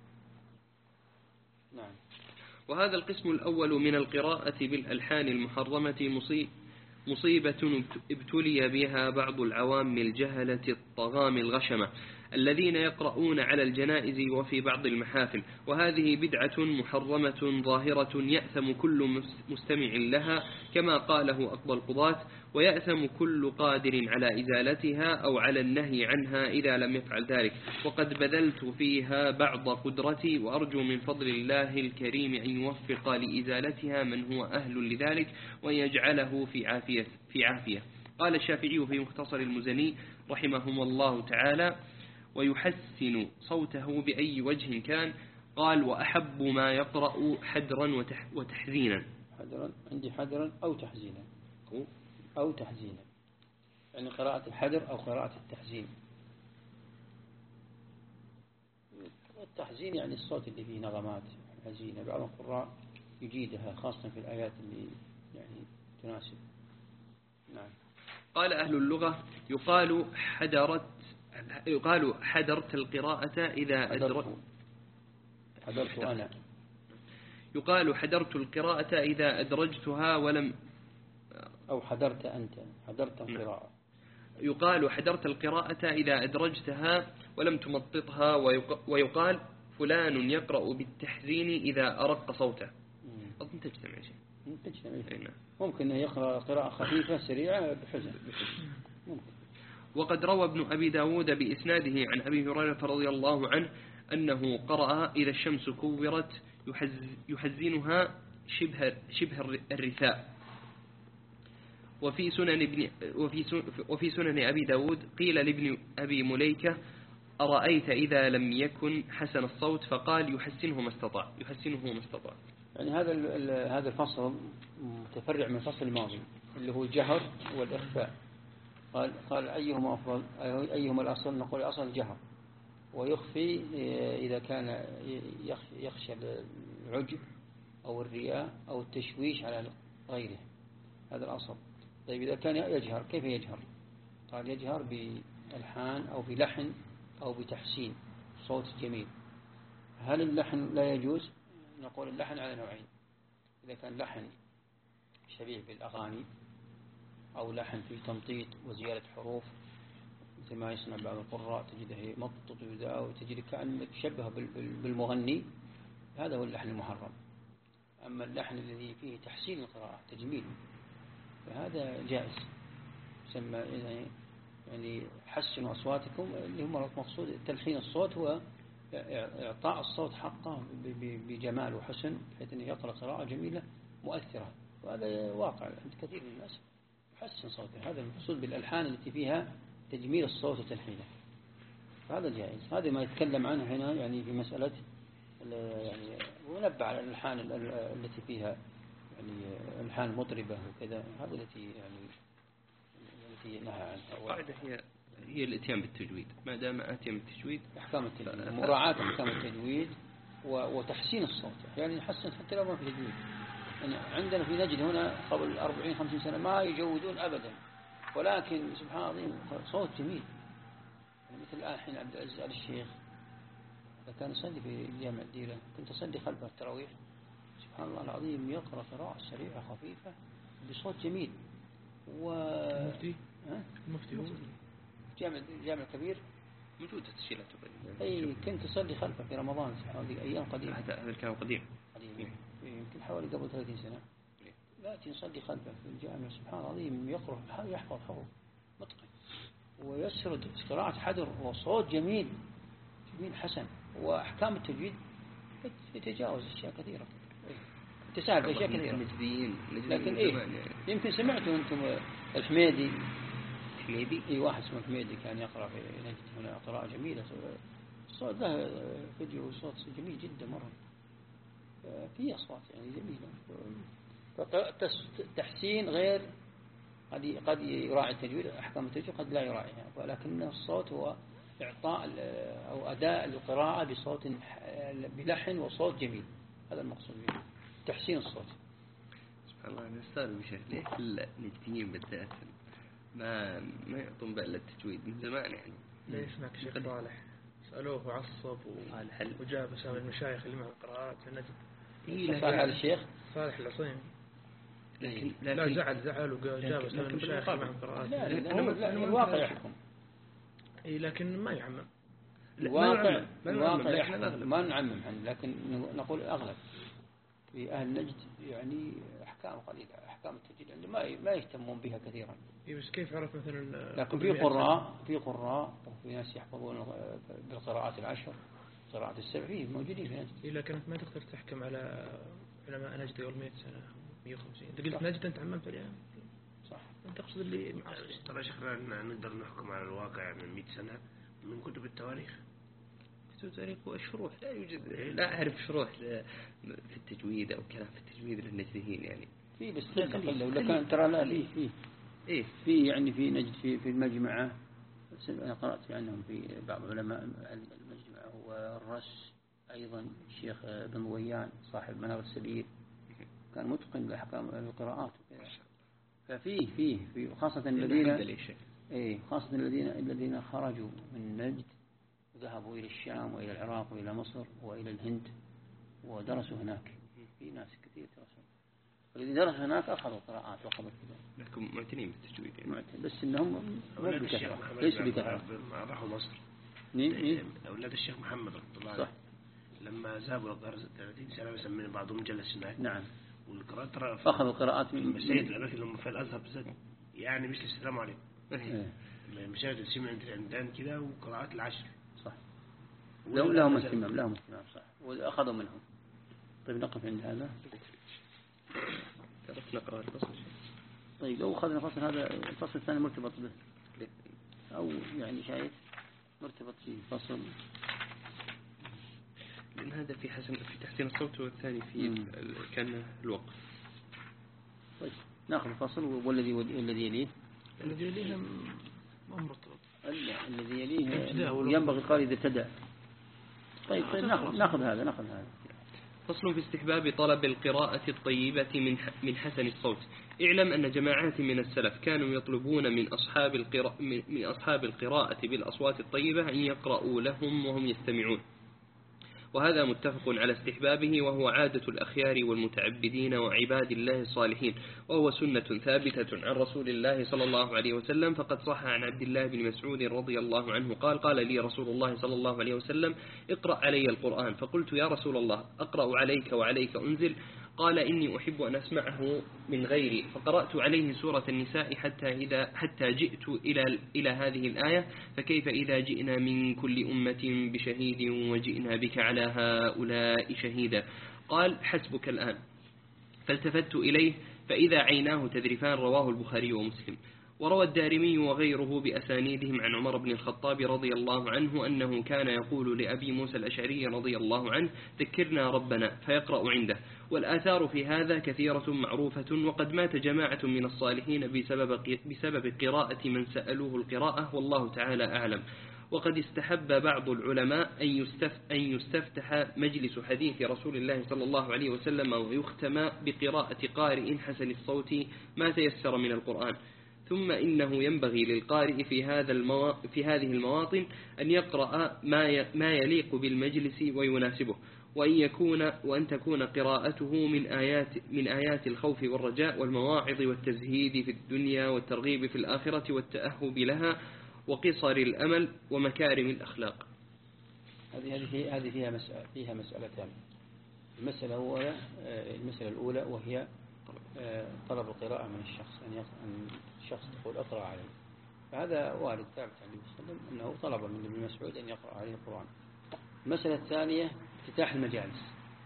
نعم. وهذا القسم الأول من القراءة بالألحان المحرمة مصيبة ابتلي بها بعض العوام الجهلة الطغام الغشمة الذين يقرؤون على الجنائز وفي بعض المحافل، وهذه بدعة محرمة ظاهرة يأثم كل مستمع لها كما قاله أقضى القضاة، ويأثم كل قادر على إزالتها أو على النهي عنها إذا لم يفعل ذلك. وقد بذلت فيها بعض قدرتي، وأرجو من فضل الله الكريم أن يوفق لإزالتها من هو أهل لذلك وأن يجعله في عافية, في عافية. قال الشافعي في مختصر المزني رحمهم الله تعالى: ويحسن صوته بأي وجه كان. قال: وأحب ما يقرأ حدرا وتحزينا. حدرا عندي حدرا أو تحزينا أو تحزينا، يعني قراءة الحدر أو قراءة التحزين. التحزين يعني الصوت اللي فيه نغمات حزينة، بعض القراء يجيدها خاصة في الآيات اللي يعني تناسب. نعم. قال أهل اللغة: يقال حدرت يقال حدرت القراءة إذا أدركت حدرت أنا يقال حدرت القراءة إذا أدرجتها ولم أو حدرت أنت حدرت القراءة. يقال حدرت القراءة إذا أدرجتها ولم تمططها، ويقال فلان يقرأ بالتحزين إذا أرق صوته. أظن تجتمع شيء تجتمع. ممكن يقرأ قراءة خفيفة سريعة بحزن. ممكن. وقد روى ابن أبي داود بإسناده عن أبي هريرة رضي الله عنه أنه قرأ: إذا الشمس كورت يحزنها شبه, شبه الرثاء. وفي سنن, ابن وفي, وفي سنن أبي داود قيل لابن أبي مليكة: أرأيت إذا لم يكن حسن الصوت؟ فقال يحسنه ما استطاع، يحسنه ما استطاع. يعني هذا هذا الفصل متفرع من الفصل الماضي اللي هو الجهر والإخفاء. قال قال أيهما أفضل، أيهما الأصل؟ نقول الأصل الجهر، ويخفي إذا كان يخشى العجب أو الرياء أو التشويش على غيره، هذا الأصل. طيب إذا كان يجهر كيف يجهر؟ قال يجهر بألحان أو بلحن أو بتحسين صوت جميل. هل اللحن لا يجوز؟ نقول اللحن على نوعين، إذا كان لحن شبيه بالأغاني أو لحن فيه تمطيط وزيادة حروف مثل ما يصنع بعض القراء، تجده يمطط ويذا وتجد كأنك تشبه بالمغني، هذا هو اللحن المحرم. أما اللحن الذي فيه تحسين القراءة تجميل فهذا جائز، يسمى يعني يعني حسنوا أصواتكم، اللي هم المقصود تلحين الصوت هو إعطاء الصوت حقه بجمال وحسن بحيث أنه يقرأ قراءة جميلة مؤثرة، وهذا واقع عند كثير من الناس يحسن صوته. هذا المقصود بالألحان التي فيها تجميل الصوت وتلحينه، فهذا جائز. هذا ما يتكلم عنه هنا يعني في مسألة يعني ونبع على الألحان التي فيها يعني ألحان مطربة وكذا، هذا التي يعني التي نهى عنها. القاعدة هي هي الاتيان بالتجويد، ما دام آتيا بالتجويد أحكام التجويد، مراعاة أحكام التجويد وتحسين الصوت. يعني يحسن حتى لو ما في تجويد. يعني عندنا في نجد هنا قبل أربعين خمسين سنة ما يجودون أبدا، ولكن سبحان الله صوت جميل. يعني مثل الآن حين عبد العزيز آل الشيخ كان يصلي في جامع الديرة، كنت أصلي خلفه التراويح، سبحان الله العظيم يقرأ قراءة سريعة خفيفة بصوت جميل. و المفتي المفتي هو جامع جامع كبير موجودة تسجيلاته. أي كنت أصلي خلفه في رمضان، سبحان الله أيام قديمة. هذا كان قديم قديم يمكن حوالي قبل ثلاثين سنة. لكن نصلي خلفه في الجامع، سبحان الله العظيم يقرأ يحفظ حفظ متقن ويسرد قراءة حذر وصوت جميل جميل حسن. وأحكام التجويد يتجاوز أشياء كثيرة، تساعد أشياء كثيرة. نجديين لكن إيه يمكن سمعتوا أنتم الحميدي حميدي إيه واحد اسمه الحميدي كان يقرأ في نجد هنا قراءة جميلة، الصوت له فيديو وصوت جميل جدا مرة، في أصوات يعني جميلة. تحسين غير قد قد يراعي التجويد، أحكام التجويد قد لا يراعيها، ولكن الصوت هو إعطاء أو أداء القراءة بصوت بلحن وصوت جميل، هذا المقصود به تحسين الصوت. سبحان الله. أنا أستغرب بشيء ليه النجديين بالذات ما ما يعطون بال للتجويد من زمان يعني. ليش هناك شيخ صالح سألوه وعصب وجاب أسامي المشايخ اللي معهم قراءات في النجد. إيه صالح الشيخ صالح العصيم، لكن لا زعل زعل وجاب أسامي المشايخ اللي معهم قراءات. لا لا الواقع يحكم. إيه لكن ما يعمم. الواقع الواقع يحكم، ما نعمم عنه، لكن نقول الأغلب في أهل نجد يعني أحكام قليلة، أحكام التجويد عنده ما ما يهتمون بها كثيرا. إيه بس كيف عرف مثلا؟ لكن في قراء في قراء وفي ناس يحفظون بالقراءات العشر، قراءات السبع، فيه موجودين في نجد. إيه لكن أنت ما تقدر تحكم على علماء نجد قبل مئة سنة مئة وخمسين. أنت قلت نجد أنت عممت عليها. صح. أنت تقصد اللي معاصر. ترى شيخنا نقدر نحكم على الواقع من مئة سنة من كتب التواريخ. كتب التواريخ وشروح، لا يوجد لا أعرف شروح في التجويد أو كلام في التجويد للنجديين يعني. في بس قلة ولا كان ترى لا فيه فيه إيه في يعني في نجد في في المجمعة، أنا قرأت عنهم في بعض علماء المجمعة والرس أيضا الشيخ بن ضويان صاحب منار السبيل كان متقن لأحكام القراءات وكذا. ففيه فيه في خاصة الذين إيه خاصة الذين الذين خرجوا من نجد وذهبوا إلى الشام وإلى العراق وإلى مصر وإلى الهند ودرسوا هناك. في ناس كثير درسوا، والذي درس هناك أخذوا قراءات وأخذوا كذا. لكن معتنين بالتجويد يعني. معتن بس إنهم مو بكثرة، ليسوا بكثرة. راحوا مصر. مين؟ أولاد الشيخ محمد رحمة الله عليه. صح. لما ذهبوا للقرن ثلاثين سنة مسمين بعضهم جلس هناك. نعم. والقراءات ترى أخذوا قراءات من المساجد الأماكن اللي في الأزهر بالذات يعني مثل السلام عليكم. إيه. المشاهد السمع عند العندان كذا وقراءات العشر. صح. لو لهم اهتمام لهم اهتمام صح وأخذوا منهم. طيب نقف عند هذا. تعرف نقرأ الفصل. طيب لو أخذنا الفصل هذا الفصل الثاني مرتبط به أو يعني شايف مرتبط فيه فصل، لأن هذا في حسن في تحسين الصوت والثاني في مم. كان الوقف. طيب نأخذ الفصل والذي والذي يليه. الذي يليه ما مرتبط. الذي يليه ينبغي قال إذا ابتدأ. طيب طيب نأخذ نأخذ هذا نأخذ هذا. فصل في استحباب طلب القراءة الطيبة من من حسن الصوت. اعلم أن جماعات من السلف كانوا يطلبون من أصحاب القراءة من أصحاب القراءة بالأصوات الطيبة أن يقرأوا لهم وهم يستمعون، وهذا متفق على استحبابه، وهو عادة الأخيار والمتعبدين وعباد الله الصالحين، وهو سنة ثابتة عن رسول الله صلى الله عليه وسلم. فقد صح عن عبد الله بن مسعود رضي الله عنه قال: قال لي رسول الله صلى الله عليه وسلم: اقرأ علي القرآن. فقلت: يا رسول الله، أقرأ عليك وعليك أنزل؟ قال: إني أحب أن أسمعه من غيري. فقرأت عليه سورة النساء حتى إذا حتى جئت إلى إلى هذه الآية: فكيف إذا جئنا من كل أمة بشهيد وجئنا بك على هؤلاء شهيدا. قال: حسبك الآن. فالتفت إليه فإذا عيناه تذرفان. رواه البخاري ومسلم. وروى الدارمي وغيره بأسانيدهم عن عمر بن الخطاب رضي الله عنه أنه كان يقول لأبي موسى الأشعري رضي الله عنه: ذكرنا ربنا، فيقرأ عنده. والآثار في هذا كثيرة معروفة، وقد مات جماعة من الصالحين بسبب بسبب قراءة من سألوه القراءة، والله تعالى أعلم. وقد استحب بعض العلماء أن يستفتح مجلس حديث رسول الله صلى الله عليه وسلم ويختم بقراءة قارئ حسن الصوت ما تيسر من القرآن. ثم إنه ينبغي للقارئ في هذا الموا... في هذه المواطن أن يقرأ ما ي... ما يليق بالمجلس ويناسبه، وأن يكون وأن تكون قراءته من آيات من آيات الخوف والرجاء والمواعظ والتزهيد في الدنيا والترغيب في الآخرة والتأهب لها وقصر الأمل ومكارم الأخلاق. هذه هذه هذه فيها مسألة فيها مسألتان. المسألة الأولى المسألة الأولى وهي طلب القراءة من الشخص، أن الشخص يقول أقرأ عليه. فهذا وارد ثابت عن النبي صلى الله عليه وسلم أنه طلب من ابن مسعود أن يقرأ عليه القرآن. المسألة الثانية افتتاح المجالس،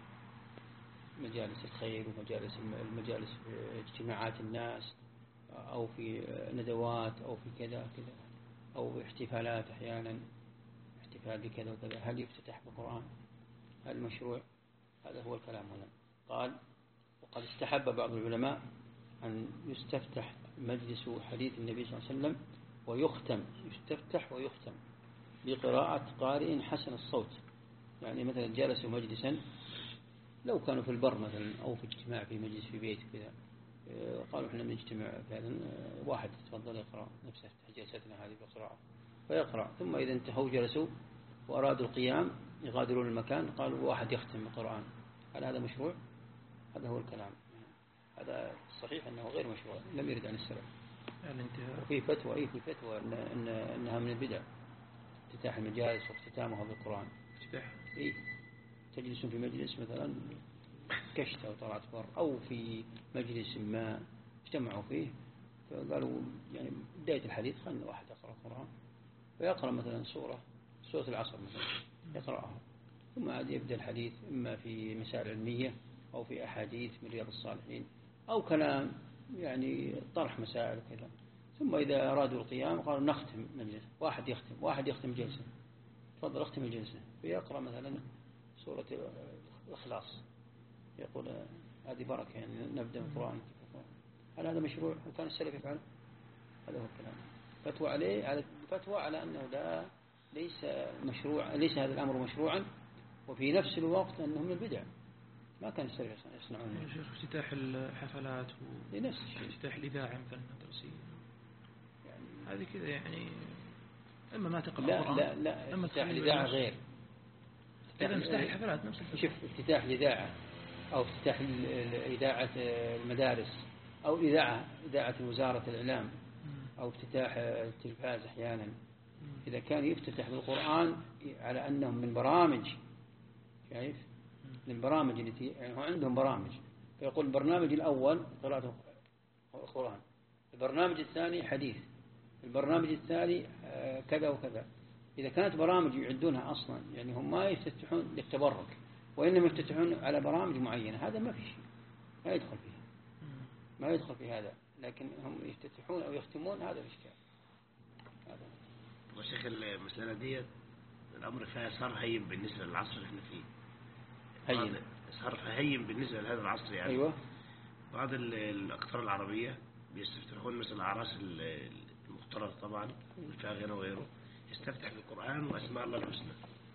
مجالس الخير ومجالس المجالس في اجتماعات الناس أو في ندوات أو في كذا كذا أو احتفالات، أحيانا احتفال بكذا وكذا، هل يفتتح بالقرآن؟ هل مشروع؟ هذا هو الكلام هنا. قال: وقد استحب بعض العلماء أن يستفتح مجلس حديث النبي صلى الله عليه وسلم ويختم، يستفتح ويختم بقراءة قارئ حسن الصوت. يعني مثلا جلسوا مجلسا، لو كانوا في البر مثلا أو في اجتماع في مجلس في بيت كذا، قالوا احنا بنجتمع فعلا، واحد تفضل يقرأ نفسه جلستنا هذه بالقراءة، فيقرأ. ثم إذا انتهوا جلسوا وأرادوا القيام يغادرون المكان، قالوا واحد يختم القرآن. هل هذا مشروع؟ هذا هو الكلام. هذا صحيح أنه غير مشروع، لم يرد عن السلف. وفي فتوى أي في فتوى إن إن إنها من البدع افتتاح المجالس واختتامها بالقرآن. افتتاح إيه، تجلس في مجلس مثلا كشت أو طلعت بر أو في مجلس ما اجتمعوا فيه، فقالوا يعني بداية الحديث خلنا واحد يقرأ القرآن، فيقرأ مثلا سورة سورة العصر مثلا يقرأها، ثم عاد يبدأ الحديث إما في مسائل علمية أو في أحاديث من رياض الصالحين أو كلام يعني طرح مسائل كذا. ثم إذا أرادوا القيام قالوا نختم مجلس، واحد يختم واحد يختم جلسة، تفضل اختم الجلسة، فيقرأ مثلا سورة الإخلاص، يقول هذه بركة يعني نبدأ القرآن. هل هذا مشروع؟ هل كان السلف يفعل؟ هذا هو الكلام. فتوى عليه على فتوى على أنه لا ليس مشروع، ليس هذا الأمر مشروعا، وفي نفس الوقت أنه من البدع، ما كان السلف يصنعون. يا شيخ افتتاح الحفلات لنفس الشيء، افتتاح الإذاعة مثلا درسية يعني هذه كذا يعني إما ما تقرأ لا القرآن، لا لا أما افتتاح الإذاعة غير. إذا افتتاح الحفلات نفس الفكرة. شوف افتتاح الإذاعة أو افتتاح إذاعة المدارس أو إذاعة إذاعة وزارة الإعلام أو افتتاح التلفاز أحيانا، إذا كان يفتتح بالقرآن على أنهم من برامج، شايف من برامج التي يعني هو عندهم برامج، فيقول البرنامج الأول قراءة القرآن، البرنامج الثاني حديث، البرنامج الثاني كذا وكذا. إذا كانت برامج يعدونها أصلا يعني هم ما يفتتحون للتبرك، وإنما يفتتحون على برامج معينة، هذا ما في شيء، ما يدخل فيه، ما يدخل في هذا. لكن هم يفتتحون أو يختمون، هذا الإشكال. هذا وشيخ المسألة دي الأمر فيها صار هين بالنسبة للعصر اللي احنا فيه. هين صار هين بالنسبة لهذا العصر يعني. أيوة. بعض الأقطار العربية بيستفتحون مثل الأعراس المختلطة طبعا فيها غيره وغيره، يستفتح بالقرآن وأسماء الله الحسنى.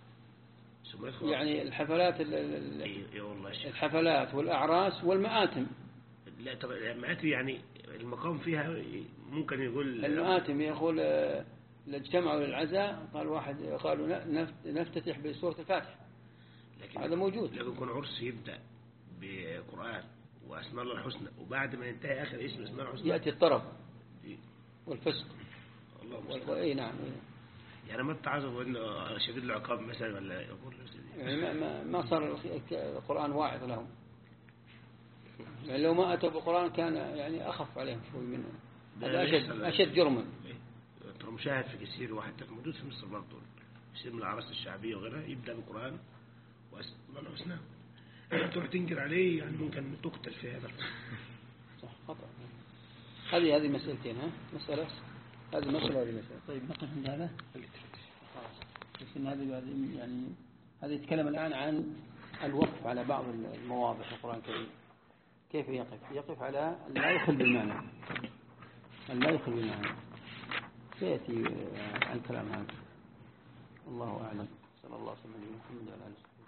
يعني الحفلات إيه والله الحفلات والأعراس والمآتم. لا طبعا المآتم يعني المقام فيها ممكن يقول المآتم يقول اجتمعوا للعزاء، قال واحد قالوا نفتتح بسورة الفاتحة، لكن هذا موجود. لكن يكون عرس يبدأ بقرآن وأسماء الله الحسنى وبعد ما ينتهي آخر اسم أسماء الله الحسنى يأتي الطرب والفسق. الله اي نعم. يعني ما تعرفوا انه شديد العقاب مثلا ولا يقول يعني ما ما صار القرآن واعظ لهم، يعني لو ما أتوا بالقرآن كان يعني أخف عليهم شوي منه، هذا أشد أشد جرما. ترى مشاهد في كثير واحد موجود في مصر برضه يصير من الأعراس الشعبية وغيرها يبدأ بالقرآن وأسماء الله الحسنى تروح تنكر عليه يعني ممكن تقتل في هذا. صح خطأ. هذه هذه مسألتين. ها مسألة هذه مسألة هذه مسألة. طيب نقف عند هذا. لكن هذه يعني هذا يتكلم الآن عن الوقف على بعض المواضع في القرآن الكريم. كيف يقف؟ يقف على لا يخل بالمعنى، لا يخل بالمعنى. سيأتي عن كلام هذا. الله أعلم. صلى الله عليه وسلم. محمد وعلى آله.